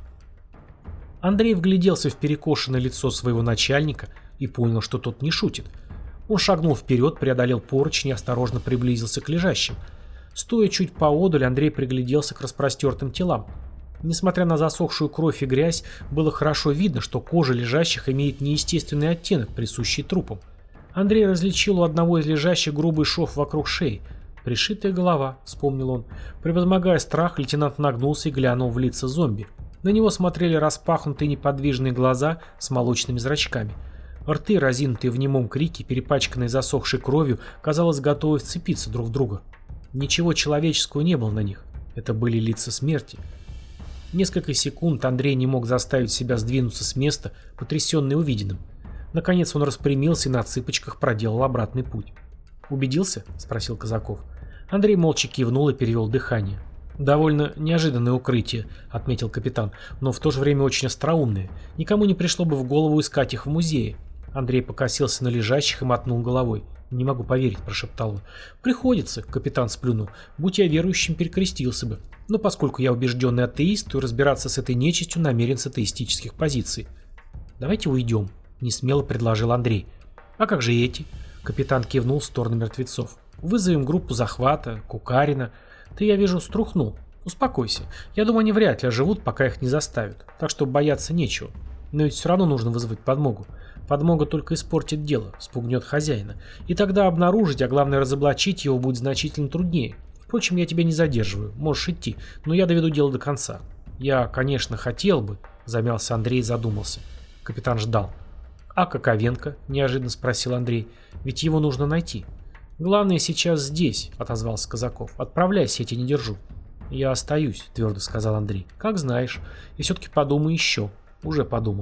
Андрей вгляделся в перекошенное лицо своего начальника и понял, что тот не шутит. Он шагнул вперед, преодолел поручень и осторожно приблизился к лежащим. Стоя чуть поодаль, Андрей пригляделся к распростертым телам. Несмотря на засохшую кровь и грязь, было хорошо видно, что кожа лежащих имеет неестественный оттенок, присущий трупам. Андрей различил у одного из лежащих грубый шов вокруг шеи. «Пришитая голова», — вспомнил он. Превозмогая страх, лейтенант нагнулся и глянул в лица зомби. На него смотрели распахнутые неподвижные глаза с молочными зрачками. Рты, разинутые в немом крике, перепачканные засохшей кровью, казалось, готовы вцепиться друг в друга. Ничего человеческого не было на них. Это были лица смерти. Несколько секунд Андрей не мог заставить себя сдвинуться с места, потрясенный увиденным. Наконец он распрямился и на цыпочках проделал обратный путь. «Убедился?» — спросил Казаков. Андрей молча кивнул и перевел дыхание. «Довольно неожиданное укрытие», — отметил капитан, «но в то же время очень остроумное. Никому не пришло бы в голову искать их в музее». Андрей покосился на лежащих и мотнул головой. «Не могу поверить», — прошептал он. «Приходится», — капитан сплюнул. «Будь я верующим, перекрестился бы. Но поскольку я убежденный атеист, то разбираться с этой нечистью намерен с атеистических позиций». «Давайте уйдем», — несмело предложил Андрей. «А как же эти?» Капитан кивнул в сторону мертвецов. «Вызовем группу захвата, Кукарина. Ты, я вижу, струхнул. Успокойся. Я думаю, они вряд ли оживут, пока их не заставят. Так что бояться нечего. Но ведь все равно нужно вызвать подмогу. Подмога только испортит дело, спугнет хозяина. И тогда обнаружить, а главное разоблачить его будет значительно труднее. Впрочем, я тебя не задерживаю. Можешь идти, но я доведу дело до конца». «Я, конечно, хотел бы», — замялся Андрей и задумался. Капитан ждал. «А Коковенко?» — неожиданно спросил Андрей. «Ведь его нужно найти». «Главное сейчас здесь», — отозвался Казаков. «Отправляйся, я тебя не держу». «Я остаюсь», — твердо сказал Андрей. «Как знаешь. И все-таки подумай еще». «Уже подумал.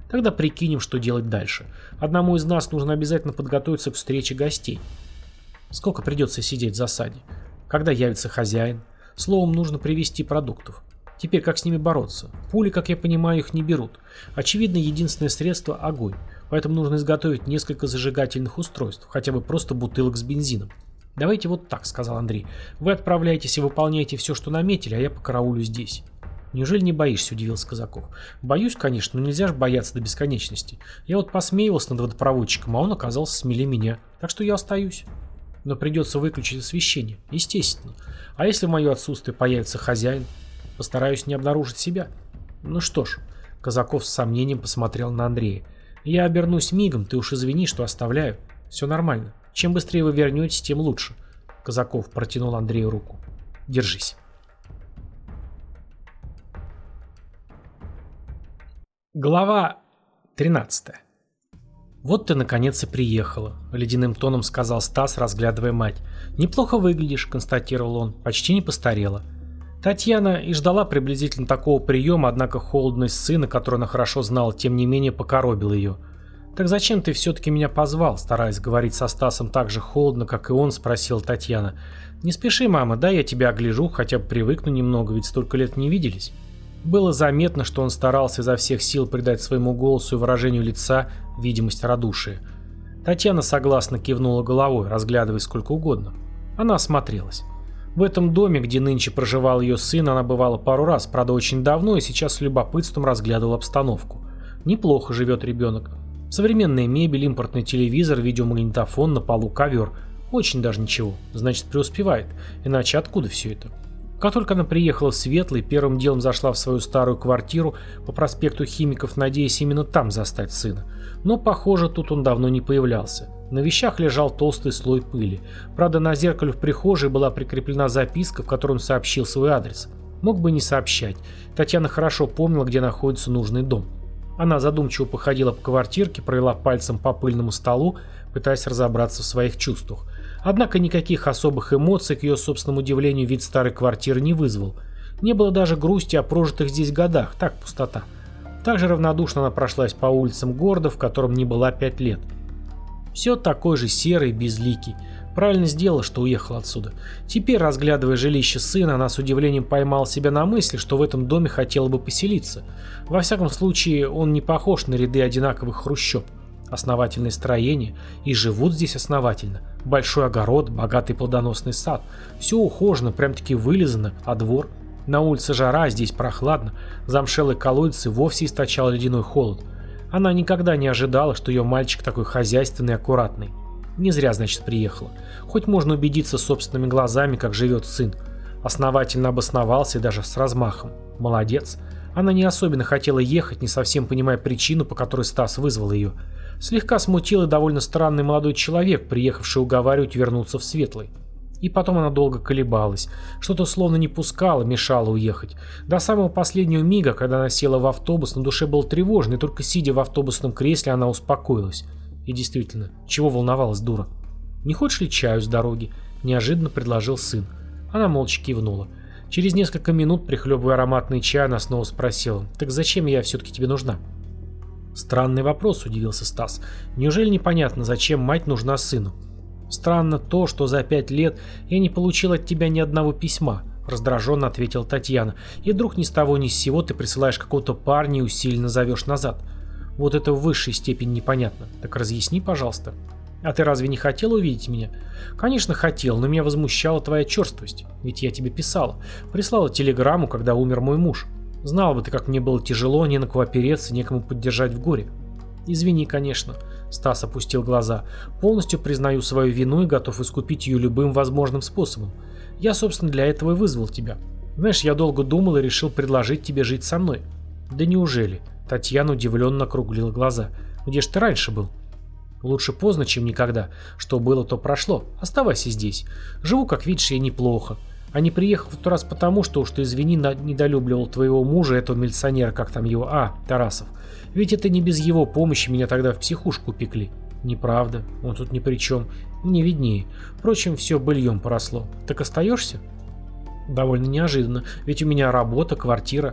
Тогда прикинем, что делать дальше. Одному из нас нужно обязательно подготовиться к встрече гостей. Сколько придется сидеть в засаде? Когда явится хозяин? Словом, нужно привезти продуктов. Теперь как с ними бороться? Пули, как я понимаю, их не берут. Очевидно, единственное средство – огонь. Поэтому нужно изготовить несколько зажигательных устройств, хотя бы просто бутылок с бензином. «Давайте вот так», – сказал Андрей. «Вы отправляетесь и выполняете все, что наметили, а я покараулю здесь». «Неужели не боишься?» – удивился Казаков. «Боюсь, конечно, но нельзя же бояться до бесконечности. Я вот посмеивался над водопроводчиком, а он оказался смелее меня. Так что я остаюсь. Но придется выключить освещение, естественно. А если в мое отсутствие появится хозяин? Постараюсь не обнаружить себя». «Ну что ж», – Казаков с сомнением посмотрел на Андрея. «Я обернусь мигом, ты уж извини, что оставляю. Все нормально. Чем быстрее вы вернетесь, тем лучше». Казаков протянул Андрею руку. «Держись». Глава тринадцатая. «Вот ты наконец и приехала», — ледяным тоном сказал Стас, разглядывая мать. «Неплохо выглядишь», — констатировал он, — «почти не постарела». Татьяна и ждала приблизительно такого приема, однако холодность сына, которую она хорошо знала, тем не менее покоробила ее. «Так зачем ты все-таки меня позвал?» — стараясь говорить со Стасом так же холодно, как и он, спросила Татьяна. «Не спеши, мама, да, я тебя огляжу, хотя бы привыкну немного, ведь столько лет не виделись». Было заметно, что он старался изо всех сил придать своему голосу и выражению лица видимость радушия. Татьяна согласно кивнула головой, разглядывая сколько угодно. Она осмотрелась. В этом доме, где нынче проживал ее сын, она бывала пару раз, правда очень давно, и сейчас с любопытством разглядывала обстановку. Неплохо живет ребенок. Современная мебель, импортный телевизор, видеомагнитофон, на полу ковер. Очень даже ничего. Значит, преуспевает. Иначе откуда все это? Как только она приехала в Светлый, первым делом зашла в свою старую квартиру по проспекту Химиков, надеясь именно там застать сына. Но, похоже, тут он давно не появлялся. На вещах лежал толстый слой пыли. Правда, на зеркале в прихожей была прикреплена записка, в которой он сообщил свой адрес. Мог бы не сообщать. Татьяна хорошо помнила, где находится нужный дом. Она задумчиво походила по квартирке, провела пальцем по пыльному столу, пытаясь разобраться в своих чувствах. Однако никаких особых эмоций, к ее собственному удивлению, вид старой квартиры не вызвал. Не было даже грусти о прожитых здесь годах, так пустота. Также равнодушно она прошлась по улицам города, в котором не была пять лет. Все такой же серый, безликий. Правильно сделала, что уехала отсюда. Теперь, разглядывая жилище сына, она с удивлением поймала себя на мысли, что в этом доме хотела бы поселиться. Во всяком случае, он не похож на ряды одинаковых хрущоб. Основательное строение, и живут здесь основательно. Большой огород, богатый плодоносный сад. Все ухожено, прям-таки вылизано, а двор? На улице жара, а здесь прохладно. Замшелый колодец и вовсе источал ледяной холод. Она никогда не ожидала, что ее мальчик такой хозяйственный и аккуратный. Не зря, значит, приехала. Хоть можно убедиться собственными глазами, как живет сын. Основательно обосновался и даже с размахом. Молодец. Она не особенно хотела ехать, не совсем понимая причину, по которой Стас вызвал ее. Слегка смутил и довольно странный молодой человек, приехавший уговаривать вернуться в Светлый. И потом она долго колебалась. Что-то словно не пускало, мешало уехать. До самого последнего мига, когда она села в автобус, на душе было тревожно, и только сидя в автобусном кресле, она успокоилась. И действительно, чего волновалась дура? «Не хочешь ли чаю с дороги?» – неожиданно предложил сын. Она молча кивнула. Через несколько минут, прихлебывая ароматный чай, она снова спросила: «Так зачем я все-таки тебе нужна?» «Странный вопрос», — удивился Стас. «Неужели непонятно, зачем мать нужна сыну?» «Странно то, что за пять лет я не получил от тебя ни одного письма», — раздраженно ответила Татьяна. «И вдруг ни с того ни с сего ты присылаешь какого-то парня и усиленно зовешь назад. Вот это в высшей степени непонятно. Так разъясни, пожалуйста». «А ты разве не хотел увидеть меня?» «Конечно хотел, но меня возмущала твоя черствость. Ведь я тебе писала. Прислала телеграмму, когда умер мой муж. Знал бы ты, как мне было тяжело, не на кого опереться, некому поддержать в горе». «Извини, конечно», — Стас опустил глаза. «Полностью признаю свою вину и готов искупить ее любым возможным способом. Я, собственно, для этого и вызвал тебя. Знаешь, я долго думал и решил предложить тебе жить со мной». «Да неужели?» — Татьяна удивленно округлила глаза. «Где ж ты раньше был?» «Лучше поздно, чем никогда. Что было, то прошло. Оставайся здесь. Живу, как видишь, я неплохо. А не приехал в тот раз потому, что уж ты, извини, недолюбливал твоего мужа, этого милиционера, как там его, а, Тарасов. Ведь это не без его помощи меня тогда в психушку упекли». «Неправда. Он тут ни при чем. Мне виднее. Впрочем, все быльем поросло. Так остаешься?» «Довольно неожиданно. Ведь у меня работа, квартира».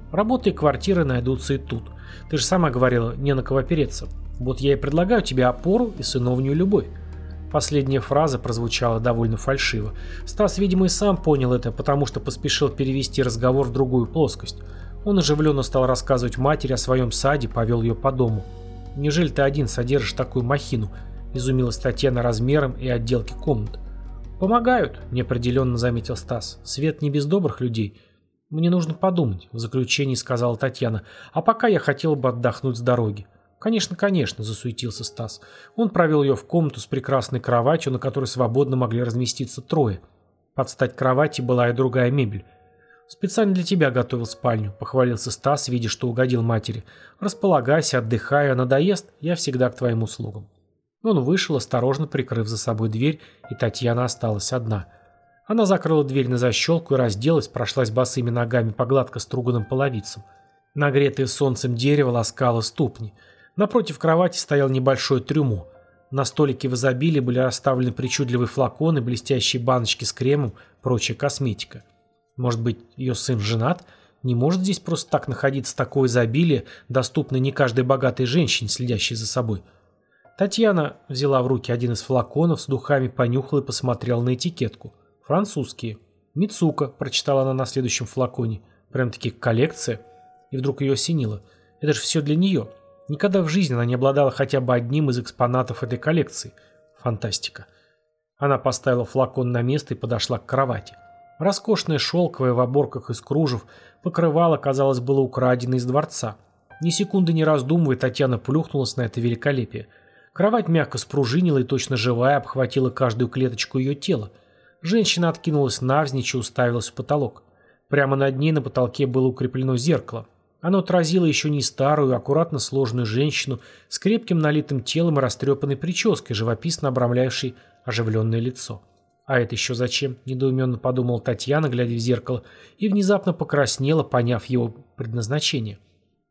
Работа и квартиры найдутся и тут. Ты же сама говорила, не на кого опереться. Вот я и предлагаю тебе опору и сыновнюю любовь». Последняя фраза прозвучала довольно фальшиво. Стас, видимо, и сам понял это, потому что поспешил перевести разговор в другую плоскость. Он оживленно стал рассказывать матери о своем саде, повел ее по дому. «Неужели ты один содержишь такую махину?» – изумилась Татьяна размером и отделки комнат. «Помогают», – неопределенно заметил Стас. «Свет не без добрых людей». «Мне нужно подумать», – в заключении сказала Татьяна. «А пока я хотела бы отдохнуть с дороги». «Конечно, конечно», – засуетился Стас. Он провел ее в комнату с прекрасной кроватью, на которой свободно могли разместиться трое. Под стать кровати была и другая мебель. «Специально для тебя готовил спальню», – похвалился Стас, видя, что угодил матери. «Располагайся, отдыхай, а надоест, я всегда к твоим услугам». Он вышел, осторожно прикрыв за собой дверь, и Татьяна осталась одна. Она закрыла дверь на защелку и разделась, прошлась босыми ногами по гладко струганным половицам. Нагретое солнцем дерево ласкало ступни. Напротив кровати стоял небольшой трюмо. На столике в изобилии были расставлены причудливые флаконы, блестящие баночки с кремом, прочая косметика. Может быть, ее сын женат? Не может здесь просто так находиться такое изобилие, доступное не каждой богатой женщине, следящей за собой. Татьяна взяла в руки один из флаконов, с духами понюхала и посмотрела на этикетку. Французские. «Мицука», прочитала она на следующем флаконе. Прям-таки коллекция. И вдруг ее осенило. Это же все для нее. Никогда в жизни она не обладала хотя бы одним из экспонатов этой коллекции. Фантастика. Она поставила флакон на место и подошла к кровати. Роскошное шелковое в оборках из кружев покрывало, казалось, было украдено из дворца. Ни секунды не раздумывая, Татьяна плюхнулась на это великолепие. Кровать мягко спружинила и точно живая обхватила каждую клеточку ее тела. Женщина откинулась навзничь и уставилась в потолок. Прямо над ней на потолке было укреплено зеркало. Оно отразило еще не старую, аккуратно сложенную женщину с крепким налитым телом и растрепанной прической, живописно обрамляющей оживленное лицо. «А это еще зачем?» – недоуменно подумала Татьяна, глядя в зеркало, и внезапно покраснела, поняв его предназначение.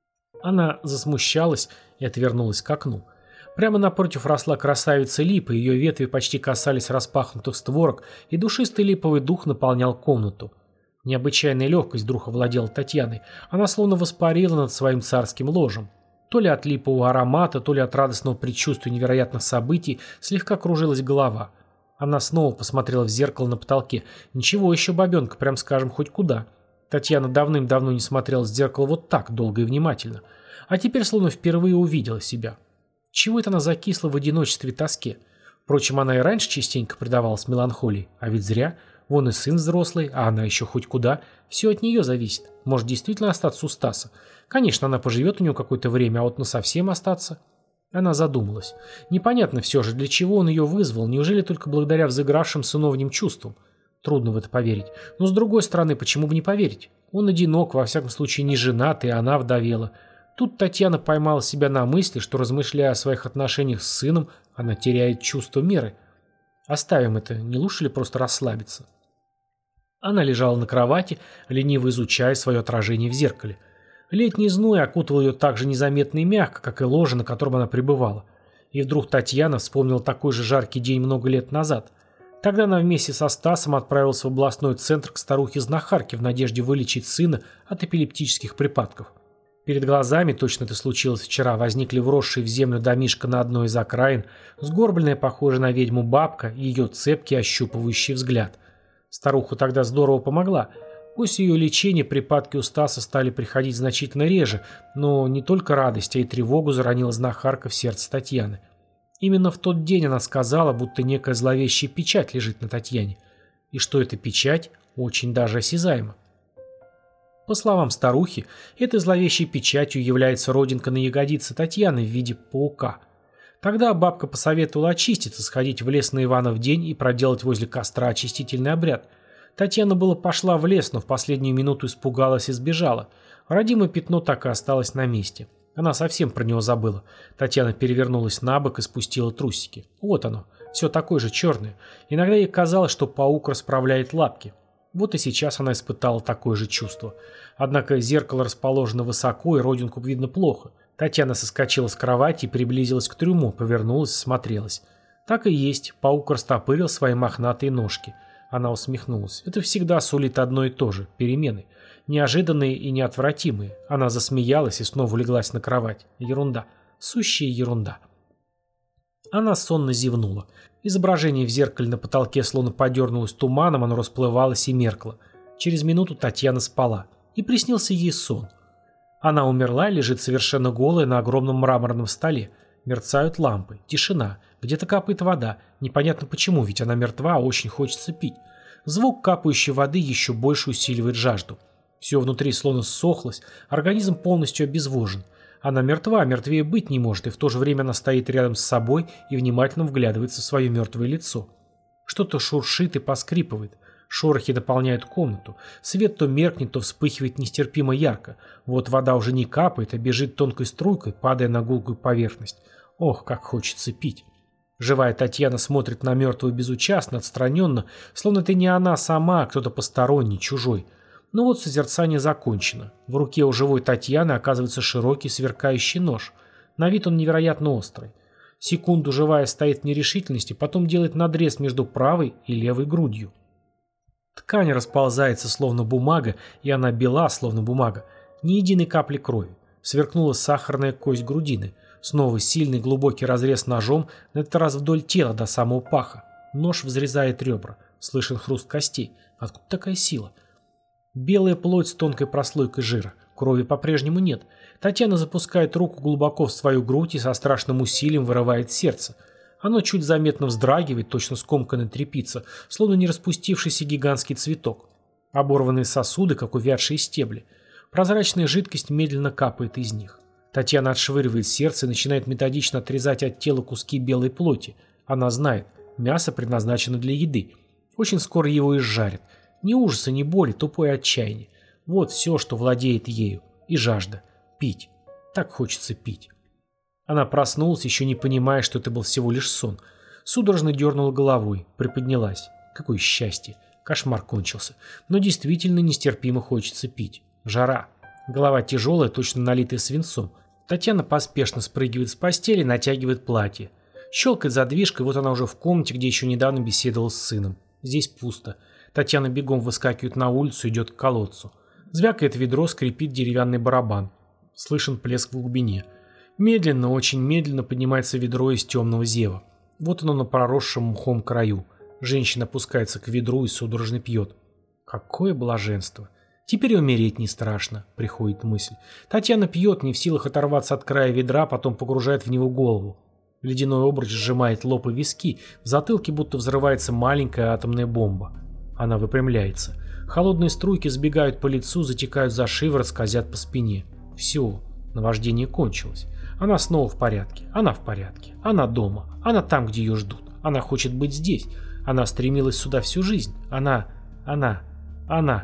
Она засмущалась и отвернулась к окну. Прямо напротив росла красавица липа, ее ветви почти касались распахнутых створок, и душистый липовый дух наполнял комнату. Необычайная легкость вдруг овладела Татьяной. Она словно воспарила над своим царским ложем. То ли от липового аромата, то ли от радостного предчувствия невероятных событий слегка кружилась голова. Она снова посмотрела в зеркало на потолке. Ничего еще, бабенка, прям скажем, хоть куда. Татьяна давным-давно не смотрела в зеркало вот так долго и внимательно. А теперь словно впервые увидела себя. Чего это она закисла в одиночестве и тоске? Впрочем, она и раньше частенько предавалась меланхолии. А ведь зря. Вон и сын взрослый, а она еще хоть куда. Все от нее зависит. Может действительно остаться у Стаса. Конечно, она поживет у него какое-то время, а вот насовсем остаться... Она задумалась. Непонятно все же, для чего он ее вызвал. Неужели только благодаря взыгравшим сыновним чувствам? Трудно в это поверить. Но с другой стороны, почему бы не поверить? Он одинок, во всяком случае не женат, и она вдовела. Тут Татьяна поймала себя на мысли, что, размышляя о своих отношениях с сыном, она теряет чувство меры. Оставим это, не лучше ли просто расслабиться? Она лежала на кровати, лениво изучая свое отражение в зеркале. Летний зной окутывал ее так же незаметно и мягко, как и ложе, на котором она пребывала. И вдруг Татьяна вспомнила такой же жаркий день много лет назад. Тогда она вместе со Стасом отправилась в областной центр к старухе-знахарке в надежде вылечить сына от эпилептических припадков. Перед глазами, точно это случилось вчера, возникли вросшие в землю домишко на одной из окраин, сгорбленная, похожая на ведьму бабка и ее цепкий, ощупывающий взгляд. Старуха тогда здорово помогла. После ее лечения припадки у Стаса стали приходить значительно реже, но не только радость, а и тревогу заронила знахарка в сердце Татьяны. Именно в тот день она сказала, будто некая зловещая печать лежит на Татьяне. И что эта печать очень даже осязаема. По словам старухи, этой зловещей печатью является родинка на ягодице Татьяны в виде паука. Тогда бабка посоветовала очиститься, сходить в лес на Иванов день и проделать возле костра очистительный обряд. Татьяна было пошла в лес, но в последнюю минуту испугалась и сбежала. Родимое пятно так и осталось на месте. Она совсем про него забыла. Татьяна перевернулась на бок и спустила трусики. Вот оно, все такое же черное. Иногда ей казалось, что паук расправляет лапки. Вот и сейчас она испытала такое же чувство. Однако зеркало расположено высоко, и родинку видно плохо. Татьяна соскочила с кровати и приблизилась к трюму, повернулась и смотрелась. Так и есть, паук растопырил свои мохнатые ножки. Она усмехнулась. Это всегда сулит одно и то же – перемены. Неожиданные и неотвратимые. Она засмеялась и снова улеглась на кровать. Ерунда. Сущая ерунда. Она сонно зевнула. Изображение в зеркале на потолке словно подернулось туманом, оно расплывалось и меркло. Через минуту Татьяна спала. И приснился ей сон. Она умерла и лежит совершенно голая на огромном мраморном столе. Мерцают лампы. Тишина. Где-то капает вода. Непонятно почему, ведь она мертва, а очень хочется пить. Звук капающей воды еще больше усиливает жажду. Все внутри словно ссохлось, организм полностью обезвожен. Она мертва, мертвее быть не может, и в то же время она стоит рядом с собой и внимательно вглядывается в свое мертвое лицо. Что-то шуршит и поскрипывает. Шорохи дополняют комнату. Свет то меркнет, то вспыхивает нестерпимо ярко. Вот вода уже не капает, а бежит тонкой струйкой, падая на гулкую поверхность. Ох, как хочется пить. Живая Татьяна смотрит на мертвую безучастно, отстраненно, словно это не она сама, а кто-то посторонний, чужой. Но вот созерцание закончено. В руке у живой Татьяны оказывается широкий сверкающий нож. На вид он невероятно острый. Секунду живая стоит в нерешительности, потом делает надрез между правой и левой грудью. Ткань расползается, словно бумага, и она бела, словно бумага. Ни единой капли крови. Сверкнула сахарная кость грудины. Снова сильный глубокий разрез ножом, на этот раз вдоль тела до самого паха. Нож взрезает ребра. Слышен хруст костей. Откуда такая сила? Белая плоть с тонкой прослойкой жира. Крови по-прежнему нет. Татьяна запускает руку глубоко в свою грудь и со страшным усилием вырывает сердце. Оно чуть заметно вздрагивает, точно скомканная тряпица, словно не распустившийся гигантский цветок. Оборванные сосуды, как увядшие стебли. Прозрачная жидкость медленно капает из них. Татьяна отшвыривает сердце и начинает методично отрезать от тела куски белой плоти. Она знает, мясо предназначено для еды. Очень скоро его изжарят. Ни ужаса, ни боли, тупое отчаяние. Вот все, что владеет ею. И жажда. Пить. Так хочется пить. Она проснулась, еще не понимая, что это был всего лишь сон. Судорожно дернула головой, приподнялась. Какое счастье. Кошмар кончился. Но действительно нестерпимо хочется пить. Жара. Голова тяжелая, точно налитая свинцом. Татьяна поспешно спрыгивает с постели, натягивает платье. Щелкает задвижкой, вот она уже в комнате, где еще недавно беседовала с сыном. Здесь пусто. Татьяна бегом выскакивает на улицу, идет к колодцу. Звякает ведро, скрипит деревянный барабан. Слышен плеск в глубине. Медленно, очень медленно поднимается ведро из темного зева. Вот оно на проросшем мхом краю. Женщина опускается к ведру и судорожно пьет. Какое блаженство! Теперь и умереть не страшно, приходит мысль. Татьяна пьет, не в силах оторваться от края ведра, потом погружает в него голову. Ледяной обруч сжимает лоб и виски, в затылке будто взрывается маленькая атомная бомба. Она выпрямляется. Холодные струйки сбегают по лицу, затекают за шиворот, скользят по спине. Все, наваждение кончилось. Она снова в порядке. Она в порядке. Она дома. Она там, где ее ждут. Она хочет быть здесь. Она стремилась сюда всю жизнь. Она... Она... Она...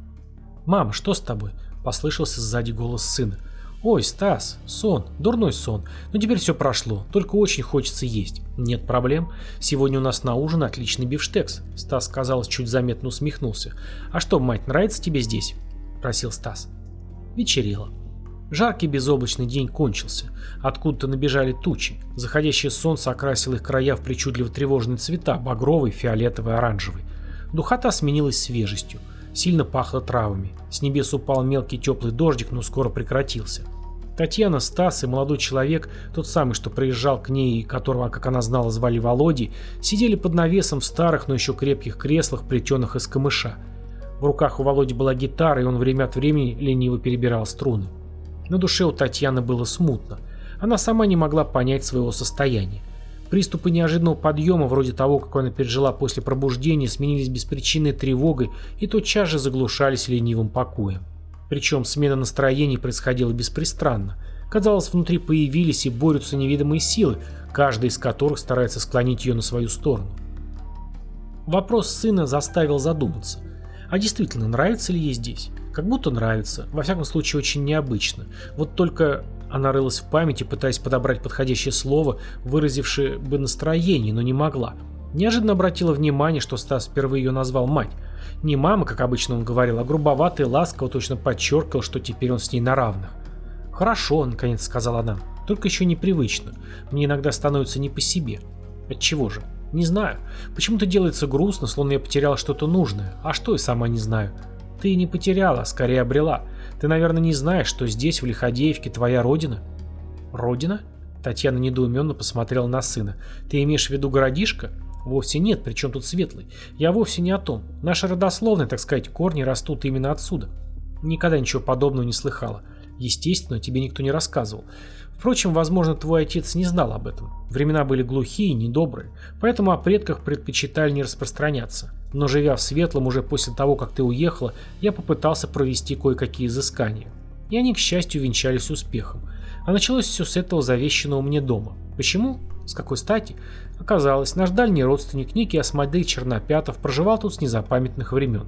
«Мама, что с тобой?» – послышался сзади голос сына. «Ой, Стас, сон, дурной сон. Но теперь все прошло, только очень хочется есть. Нет проблем. Сегодня у нас на ужин отличный бифштекс». Стас, казалось, чуть заметно усмехнулся. «А что, мать, нравится тебе здесь?» – просил Стас. Вечерело. Жаркий безоблачный день кончился. Откуда-то набежали тучи. Заходящее солнце окрасило их края в причудливо тревожные цвета – багровый, фиолетовый, оранжевый. Духота сменилась свежестью. Сильно пахло травами. С небес упал мелкий теплый дождик, но скоро прекратился. Татьяна, Стас и молодой человек, тот самый, что приезжал к ней и которого, как она знала, звали Володей, сидели под навесом в старых, но еще крепких креслах, плетеных из камыша. В руках у Володи была гитара, и он время от времени лениво перебирал струны. На душе у Татьяны было смутно. Она сама не могла понять своего состояния. Приступы неожиданного подъема, вроде того, какой она пережила после пробуждения, сменились беспричинной тревогой и тотчас же заглушались ленивым покоем. Причем смена настроений происходила беспристрастно. Казалось, внутри появились и борются невидимые силы, каждая из которых старается склонить ее на свою сторону. Вопрос сына заставил задуматься. А действительно, нравится ли ей здесь? Как будто нравится. Во всяком случае, очень необычно. Вот только... Она рылась в памяти, пытаясь подобрать подходящее слово, выразившее бы настроение, но не могла. Неожиданно обратила внимание, что Стас впервые ее назвал мать. Не мама, как обычно он говорил, а грубовато и ласково точно подчеркивал, что теперь он с ней на равных. «Хорошо», — наконец сказала она, — «только еще непривычно. Мне иногда становится не по себе». Отчего же? Не знаю. Почему-то делается грустно, словно я потеряла что-то нужное. А что, и сама не знаю. Ты не потеряла, а скорее обрела. Ты, наверное, не знаешь, что здесь, в Лиходеевке, твоя родина. Родина? Татьяна недоуменно посмотрела на сына. Ты имеешь в виду городишко? Вовсе нет, причем тут Светлый. Я вовсе не о том. Наши родословные, так сказать, корни растут именно отсюда. Никогда ничего подобного не слыхала. Естественно, тебе никто не рассказывал. Впрочем, возможно, твой отец не знал об этом. Времена были глухие, недобрые, поэтому о предках предпочитали не распространяться. Но живя в Светлом уже после того, как ты уехала, я попытался провести кое-какие изыскания. И они, к счастью, венчались успехом. А началось все с этого завещанного мне дома. Почему? С какой стати? Оказалось, наш дальний родственник, некий Асмодей Чернопятов, проживал тут с незапамятных времен.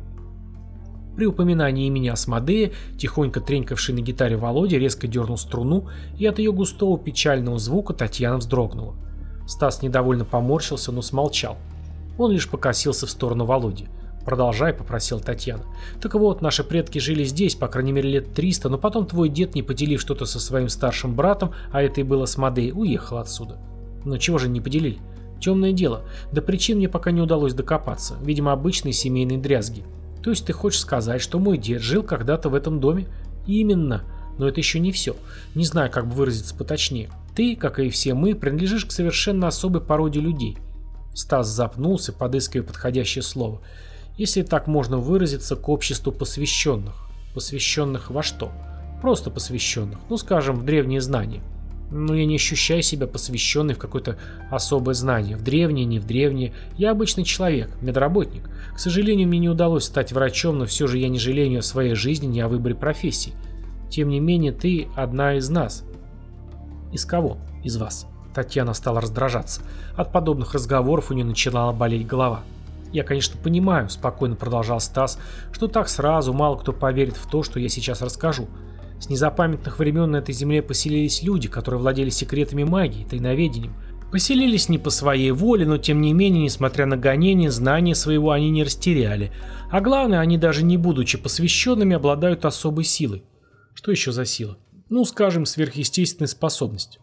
При упоминании имени Асмодея, тихонько тренькавший на гитаре Володя резко дернул струну, и от ее густого печального звука Татьяна вздрогнула. Стас недовольно поморщился, но смолчал. Он лишь покосился в сторону Володи. «Продолжай», — попросила Татьяна. «Так вот, наши предки жили здесь, по крайней мере, лет триста, но потом твой дед, не поделив что-то со своим старшим братом, а это и был Асмодей, уехал отсюда. Но чего же не поделили? Темное дело. До причин мне пока не удалось докопаться. Видимо, обычные семейные дрязги. То есть ты хочешь сказать, что мой дед жил когда-то в этом доме? Именно. Но это еще не все. Не знаю, как бы выразиться поточнее. Ты, как и все мы, принадлежишь к совершенно особой породе людей». Стас запнулся, подыскивая подходящее слово. Если так можно выразиться, к обществу посвященных. Посвященных во что? Просто посвященных. Ну, скажем, в древние знания. Но я не ощущаю себя посвященной в какое-то особое знание. В древнее, не в древнее. Я обычный человек, медработник. К сожалению, мне не удалось стать врачом, но все же я не жалею ни о своей жизни, ни о выборе профессии. Тем не менее, ты одна из нас. Из кого? Из вас. Татьяна стала раздражаться. От подобных разговоров у нее начинала болеть голова. «Я, конечно, понимаю», — спокойно продолжал Стас, «что так сразу мало кто поверит в то, что я сейчас расскажу. С незапамятных времен на этой земле поселились люди, которые владели секретами магии, тайноведением. Поселились не по своей воле, но тем не менее, несмотря на гонения, знания своего они не растеряли. А главное, они даже не будучи посвященными, обладают особой силой». «Что еще за сила?» «Ну, скажем, сверхъестественная способность».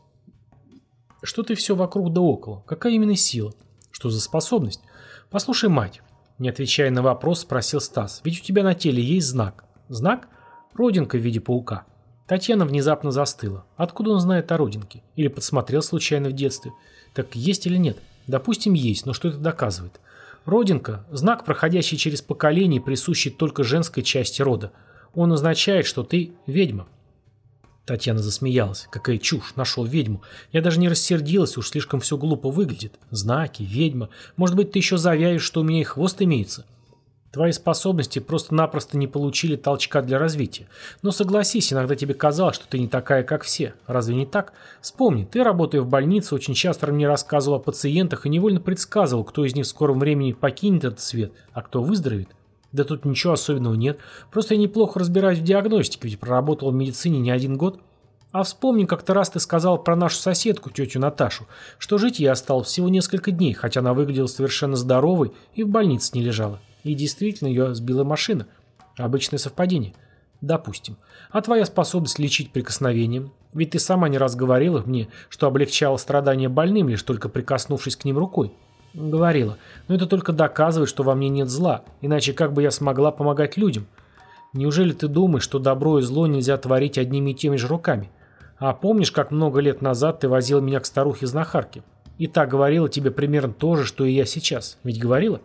«Что ты все вокруг да около? Какая именно сила? Что за способность?» «Послушай, мать», — не отвечая на вопрос, спросил Стас, «ведь у тебя на теле есть знак». «Знак?» «Родинка в виде паука». Татьяна внезапно застыла. Откуда он знает о родинке? Или подсмотрел случайно в детстве? Так есть или нет? Допустим, есть, но что это доказывает? Родинка – знак, проходящий через поколение, присущий только женской части рода. Он означает, что ты ведьма. Татьяна засмеялась. Какая чушь, нашел ведьму. Я даже не рассердилась, уж слишком все глупо выглядит. Знаки, ведьма. Может быть, ты еще завяешь, что у меня и хвост имеется? Твои способности просто-напросто не получили толчка для развития. Но согласись, иногда тебе казалось, что ты не такая, как все. Разве не так? Вспомни, ты, работая в больнице, очень часто мне рассказывал о пациентах и невольно предсказывал, кто из них в скором времени покинет этот свет, а кто выздоровеет. Да тут ничего особенного нет. Просто я неплохо разбираюсь в диагностике, ведь проработал в медицине не один год. А вспомни, как-то раз ты сказал про нашу соседку, тетю Наташу, что жить ей осталось всего несколько дней, хотя она выглядела совершенно здоровой и в больнице не лежала. И действительно ее сбила машина. Обычное совпадение. Допустим. А твоя способность лечить прикосновением? Ведь ты сама не раз говорила мне, что облегчала страдания больным, лишь только прикоснувшись к ним рукой. Говорила. Но это только доказывает, что во мне нет зла. Иначе как бы я смогла помогать людям? Неужели ты думаешь, что добро и зло нельзя творить одними и теми же руками? А помнишь, как много лет назад ты возила меня к старухе-знахарке? И та говорила тебе примерно то же, что и я сейчас. Ведь говорила?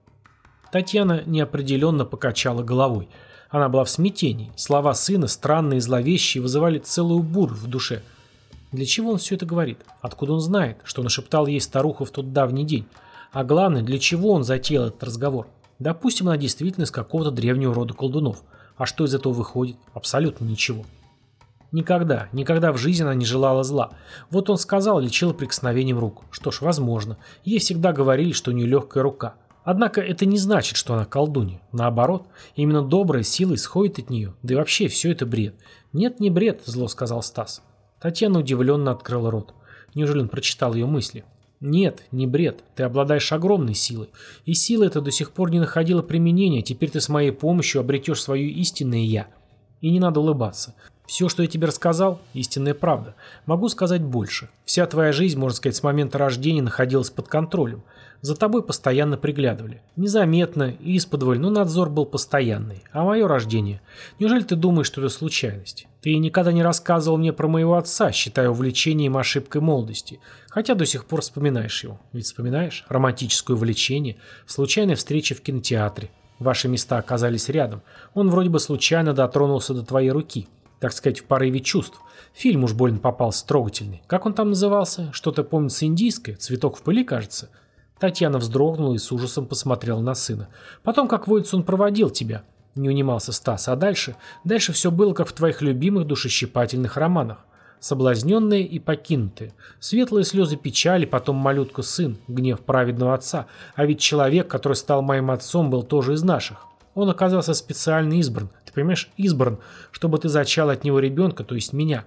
Татьяна неопределенно покачала головой. Она была в смятении. Слова сына, странные и зловещие, вызывали целую бурю в душе. Для чего он все это говорит? Откуда он знает, что нашептал ей старуха в тот давний день? А главное, для чего он затеял этот разговор? Допустим, она действительно из какого-то древнего рода колдунов. А что из этого выходит? Абсолютно ничего. Никогда, никогда в жизни она не желала зла. Вот он сказал, лечила прикосновением рук. Что ж, возможно. Ей всегда говорили, что у нее легкая рука. Однако это не значит, что она колдунья. Наоборот, именно добрая сила исходит от нее. Да и вообще, все это бред. Нет, не бред, зло сказал Стас. Татьяна удивленно открыла рот. Неужели он прочитал ее мысли? Нет, не бред. Ты обладаешь огромной силой. И сила эта до сих пор не находила применения. Теперь ты с моей помощью обретешь свое истинное «я». И не надо улыбаться. Все, что я тебе рассказал, истинная правда. Могу сказать больше. Вся твоя жизнь, можно сказать, с момента рождения находилась под контролем. За тобой постоянно приглядывали. Незаметно, исподволь, но надзор был постоянный. А мое рождение? Неужели ты думаешь, что это случайность? Ты никогда не рассказывал мне про моего отца, считая увлечением ошибкой молодости. Хотя до сих пор вспоминаешь его. Ведь вспоминаешь? Романтическое увлечение, случайная встреча в кинотеатре. Ваши места оказались рядом. Он вроде бы случайно дотронулся до твоей руки. Так сказать, в порыве чувств. Фильм уж больно попался трогательный. Как он там назывался? Что-то, помнится, индийское? «Цветок в пыли», кажется. Татьяна вздрогнула и с ужасом посмотрела на сына. Потом, как водится, он проводил тебя. Не унимался Стас. А дальше? Дальше все было, как в твоих любимых душещипательных романах. Соблазненные и покинутые. Светлые слезы печали, потом малютка-сын, гнев праведного отца. А ведь человек, который стал моим отцом, был тоже из наших. Он оказался специально избран. Ты понимаешь, избран, чтобы ты зачал от него ребенка, то есть меня.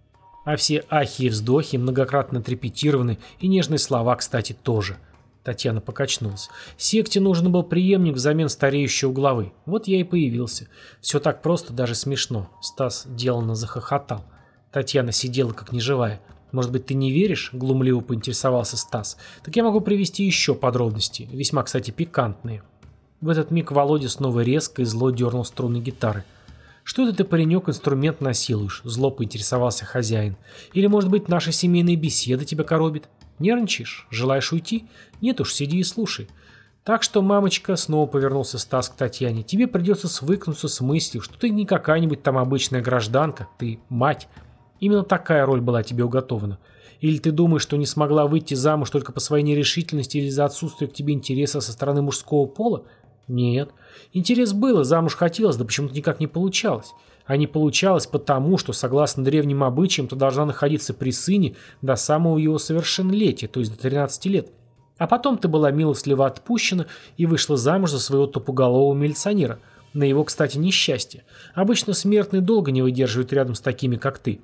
А все ахи и вздохи многократно отрепетированы, и нежные слова, кстати, тоже. Татьяна покачнулась. Секте нужен был преемник взамен стареющего главы. Вот я и появился. Все так просто, даже смешно. Стас деланно захохотал. Татьяна сидела как неживая. «Может быть, ты не веришь?» — глумливо поинтересовался Стас. «Так я могу привести еще подробности, весьма, кстати, пикантные». В этот миг Володя снова резко и зло дернул струны гитары. «Что это ты, паренек, инструмент насилуешь?» — зло поинтересовался хозяин. «Или, может быть, наша семейная беседа тебя коробит? Нервничаешь? Желаешь уйти? Нет уж, сиди и слушай. Так что, мамочка, снова повернулся Стас к Татьяне, тебе придется свыкнуться с мыслью, что ты не какая-нибудь там обычная гражданка, ты мать. Именно такая роль была тебе уготована. Или ты думаешь, что не смогла выйти замуж только по своей нерешительности или за отсутствие к тебе интереса со стороны мужского пола? Нет. Интерес было, замуж хотелось, да почему-то никак не получалось. А не получалось потому, что, согласно древним обычаям, ты должна находиться при сыне до самого его совершеннолетия, то есть до тринадцати лет. А потом ты была милостливо отпущена и вышла замуж за своего тупоголового милиционера. На его, кстати, несчастье. Обычно смертные долго не выдерживают рядом с такими, как ты.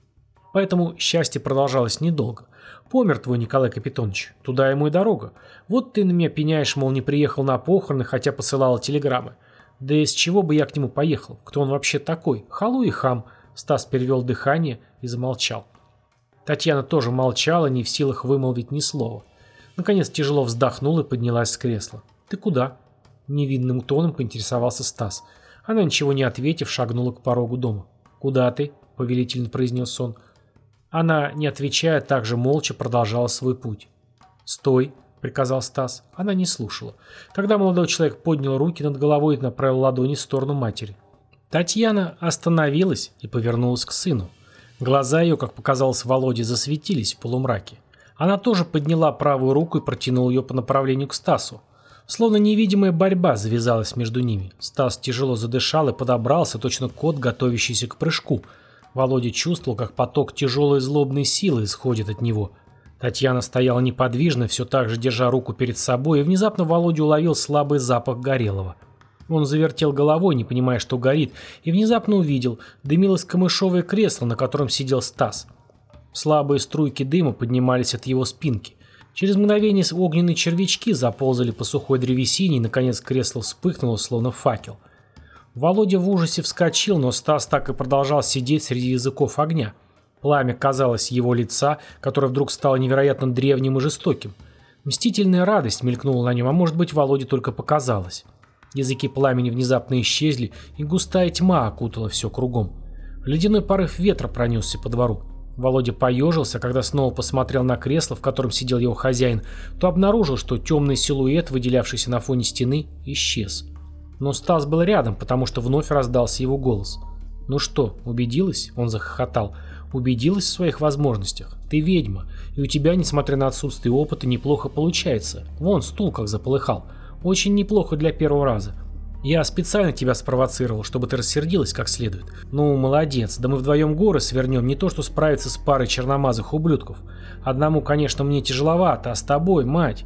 Поэтому счастье продолжалось недолго. Помер твой Николай Капитонович. Туда ему и дорога. Вот ты на меня пеняешь, мол, не приехал на похороны, хотя посылала телеграммы. Да из чего бы я к нему поехал? Кто он вообще такой? Халуй и хам. Стас перевел дыхание и замолчал. Татьяна тоже молчала, не в силах вымолвить ни слова. Наконец тяжело вздохнула и поднялась с кресла. «Ты куда?» Невинным тоном поинтересовался Стас. Она, ничего не ответив, шагнула к порогу дома. «Куда ты?» — повелительно произнес он. Она, не отвечая, также молча продолжала свой путь. «Стой!» — приказал Стас. Она не слушала. Тогда молодой человек поднял руки над головой и направил ладони в сторону матери. Татьяна остановилась и повернулась к сыну. Глаза ее, как показалось Володе, засветились в полумраке. Она тоже подняла правую руку и протянула ее по направлению к Стасу. Словно невидимая борьба завязалась между ними. Стас тяжело задышал и подобрался, точно кот, готовящийся к прыжку. Володя чувствовал, как поток тяжелой злобной силы исходит от него. Татьяна стояла неподвижно, все так же держа руку перед собой, и внезапно Володя уловил слабый запах горелого. Он завертел головой, не понимая, что горит, и внезапно увидел, дымилось камышовое кресло, на котором сидел Стас. Слабые струйки дыма поднимались от его спинки. Через мгновение огненные червячки заползали по сухой древесине, и, наконец, кресло вспыхнуло, словно факел. Володя в ужасе вскочил, но Стас так и продолжал сидеть среди языков огня. Пламя казалось его лица, которое вдруг стало невероятно древним и жестоким. Мстительная радость мелькнула на нем, а может быть, Володе только показалось. Языки пламени внезапно исчезли, и густая тьма окутала все кругом. Ледяной порыв ветра пронесся по двору. Володя поежился, когда снова посмотрел на кресло, в котором сидел его хозяин, то обнаружил, что темный силуэт, выделявшийся на фоне стены, исчез. Но Стас был рядом, потому что вновь раздался его голос. «Ну что, убедилась?» — он захохотал. «Убедилась в своих возможностях? Ты ведьма, и у тебя, несмотря на отсутствие опыта, неплохо получается. Вон стул как заполыхал. Очень неплохо для первого раза. Я специально тебя спровоцировал, чтобы ты рассердилась как следует. Ну, молодец, да мы вдвоем горы свернем, не то что справиться с парой черномазых ублюдков. Одному, конечно, мне тяжеловато, а с тобой, мать...»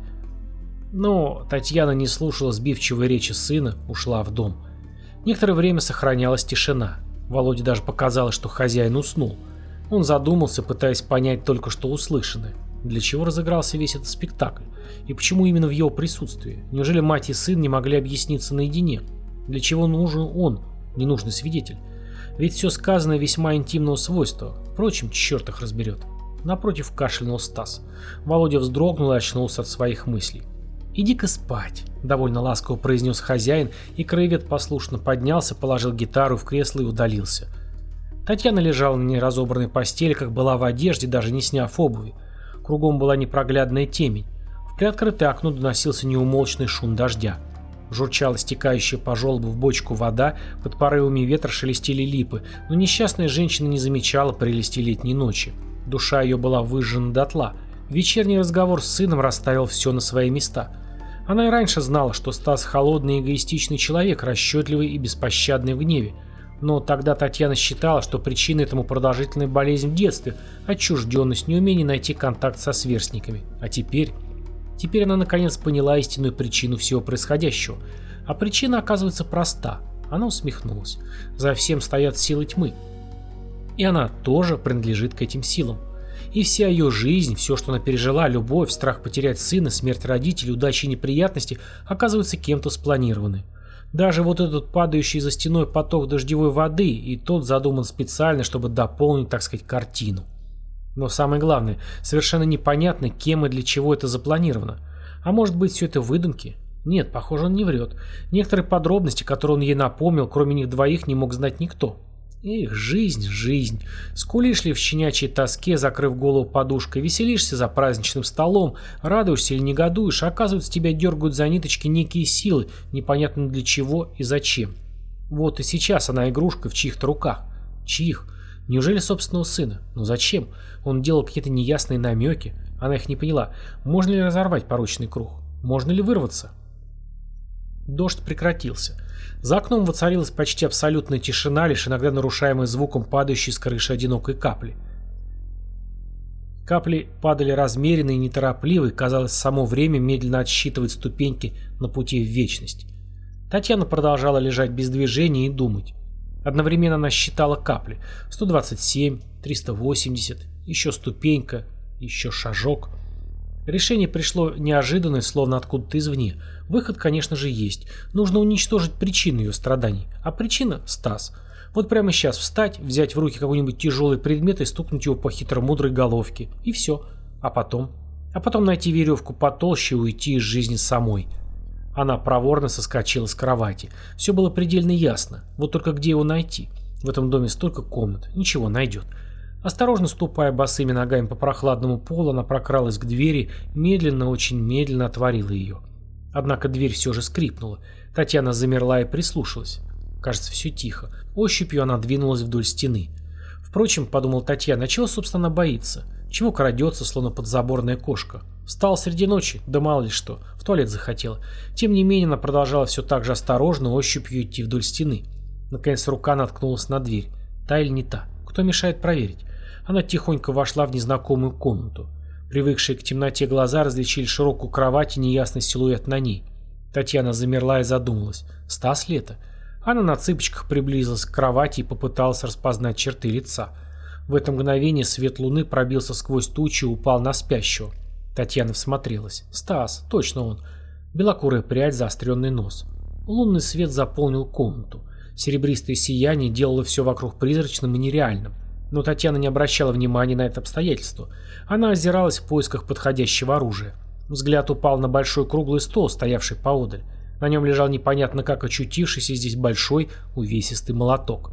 Но Татьяна не слушала сбивчивой речи сына, ушла в дом. Некоторое время сохранялась тишина. Володе даже показалось, что хозяин уснул. Он задумался, пытаясь понять только что услышанное. Для чего разыгрался весь этот спектакль? И почему именно в его присутствии? Неужели мать и сын не могли объясниться наедине? Для чего нужен он, ненужный свидетель? Ведь все сказанное весьма интимного свойства. Впрочем, черт их разберет. Напротив кашлянул Стас. Володя вздрогнул и очнулся от своих мыслей. «Иди-ка спать», — довольно ласково произнес хозяин, и краевед послушно поднялся, положил гитару в кресло и удалился. Татьяна лежала на неразобранной постели, как была в одежде, даже не сняв обуви. Кругом была непроглядная темень. В приоткрытое окно доносился неумолчный шум дождя. Журчала стекающая по желобу в бочку вода, под порывами ветра шелестели липы, но несчастная женщина не замечала прелести летней ночи. Душа ее была выжжена дотла. Вечерний разговор с сыном расставил все на свои места. Она и раньше знала, что Стас холодный и эгоистичный человек, расчетливый и беспощадный в гневе. Но тогда Татьяна считала, что причиной этому продолжительная болезнь в детстве, отчужденность, неумение найти контакт со сверстниками. А теперь... Теперь она наконец поняла истинную причину всего происходящего. А причина оказывается проста. Она усмехнулась. За всем стоят силы тьмы. И она тоже принадлежит к этим силам. И вся ее жизнь, все, что она пережила, любовь, страх потерять сына, смерть родителей, удачи и неприятности, оказывается кем-то спланированы. Даже вот этот падающий за стеной поток дождевой воды, и тот задуман специально, чтобы дополнить, так сказать, картину. Но самое главное, совершенно непонятно, кем и для чего это запланировано. А может быть, все это выдумки? Нет, похоже, он не врет. Некоторые подробности, которые он ей напомнил, кроме них двоих, не мог знать никто. Эх, жизнь, жизнь. Скулишь ли в щенячьей тоске, закрыв голову подушкой, веселишься за праздничным столом, радуешься или негодуешь, а оказывается, тебя дергают за ниточки некие силы, непонятно для чего и зачем. Вот и сейчас она игрушка в чьих-то руках. Чьих? Неужели собственного сына? Но зачем? Он делал какие-то неясные намеки. Она их не поняла. Можно ли разорвать порочный круг? Можно ли вырваться? Дождь прекратился. За окном воцарилась почти абсолютная тишина, лишь иногда нарушаемая звуком падающей с крыши одинокой капли. Капли падали размеренно и неторопливо, и, казалось, само время медленно отсчитывает ступеньки на пути в вечность. Татьяна продолжала лежать без движения и думать. Одновременно она считала капли. сто двадцать семь, триста восемьдесят, еще ступенька, еще шажок. Решение пришло неожиданное, словно откуда-то извне. Выход, конечно же, есть. Нужно уничтожить причину ее страданий. А причина – Стас. Вот прямо сейчас встать, взять в руки какой-нибудь тяжелый предмет и стукнуть его по хитромудрой головке. И все. А потом? А потом найти веревку потолще и уйти из жизни самой. Она проворно соскочила с кровати. Все было предельно ясно. Вот только где его найти? В этом доме столько комнат. Ничего, найдет. Осторожно ступая босыми ногами по прохладному полу, она прокралась к двери, медленно, очень медленно отворила ее. Однако дверь все же скрипнула. Татьяна замерла и прислушалась. Кажется, все тихо. Ощупью она двинулась вдоль стены. Впрочем, подумала Татьяна, чего, собственно, она боится? Чего крадется, словно подзаборная кошка? Встала среди ночи, да мало ли что, в туалет захотела. Тем не менее, она продолжала все так же осторожно, ощупью идти вдоль стены. Наконец рука наткнулась на дверь. Та или не та? Кто мешает проверить? Она тихонько вошла в незнакомую комнату. Привыкшие к темноте глаза различили широкую кровать и неясный силуэт на ней. Татьяна замерла и задумалась. Стас ли это? Она на цыпочках приблизилась к кровати и попыталась распознать черты лица. В это мгновение свет луны пробился сквозь тучи и упал на спящего. Татьяна всмотрелась. Стас, точно он. Белокурая прядь, заостренный нос. Лунный свет заполнил комнату. Серебристое сияние делало все вокруг призрачным и нереальным. Но Татьяна не обращала внимания на это обстоятельство. Она озиралась в поисках подходящего оружия. Взгляд упал на большой круглый стол, стоявший поодаль. На нем лежал непонятно как очутившийся здесь большой увесистый молоток.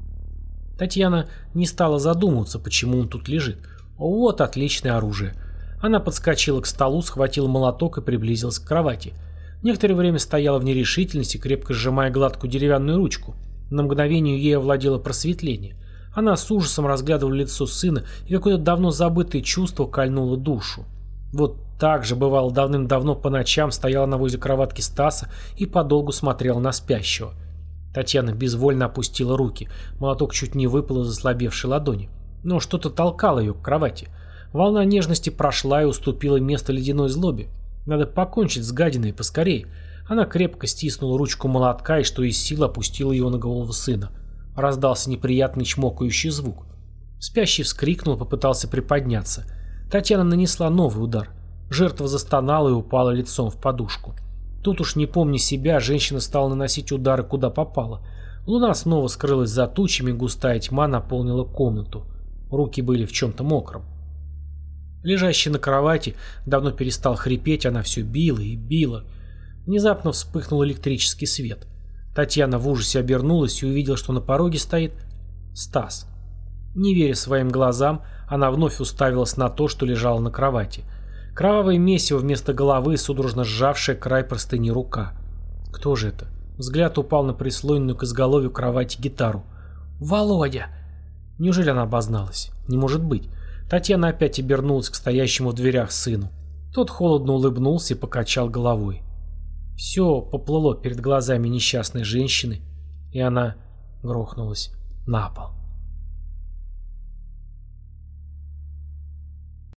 Татьяна не стала задумываться, почему он тут лежит. Вот отличное оружие. Она подскочила к столу, схватила молоток и приблизилась к кровати. Некоторое время стояла в нерешительности, крепко сжимая гладкую деревянную ручку. На мгновение ей овладело просветление. Она с ужасом разглядывала лицо сына, и какое-то давно забытое чувство кольнуло душу. Вот так же бывало давным-давно по ночам стояла она возле кроватки Стаса и подолгу смотрела на спящего. Татьяна безвольно опустила руки, молоток чуть не выпал из ослабевшей ладони. Но что-то толкало ее к кровати. Волна нежности прошла и уступила место ледяной злобе. Надо покончить с гадиной поскорее. Она крепко стиснула ручку молотка и что из сил опустила его на голову сына. Раздался неприятный чмокающий звук. Спящий вскрикнул и попытался приподняться. Татьяна нанесла новый удар. Жертва застонала и упала лицом в подушку. Тут уж не помня себя, женщина стала наносить удары куда попало. Луна снова скрылась за тучами, густая тьма наполнила комнату. Руки были в чем-то мокром. Лежащий на кровати давно перестал хрипеть, она все била и била. Внезапно вспыхнул электрический свет. Татьяна в ужасе обернулась и увидела, что на пороге стоит Стас. Не веря своим глазам, она вновь уставилась на то, что лежало на кровати. Кровавое месиво вместо головы, судорожно сжавшая край простыни рука. Кто же это? Взгляд упал на прислоненную к изголовью кровати гитару. «Володя!» Неужели она обозналась? Не может быть. Татьяна опять обернулась к стоящему в дверях сыну. Тот холодно улыбнулся и покачал головой. Все поплыло перед глазами несчастной женщины, и она грохнулась на пол.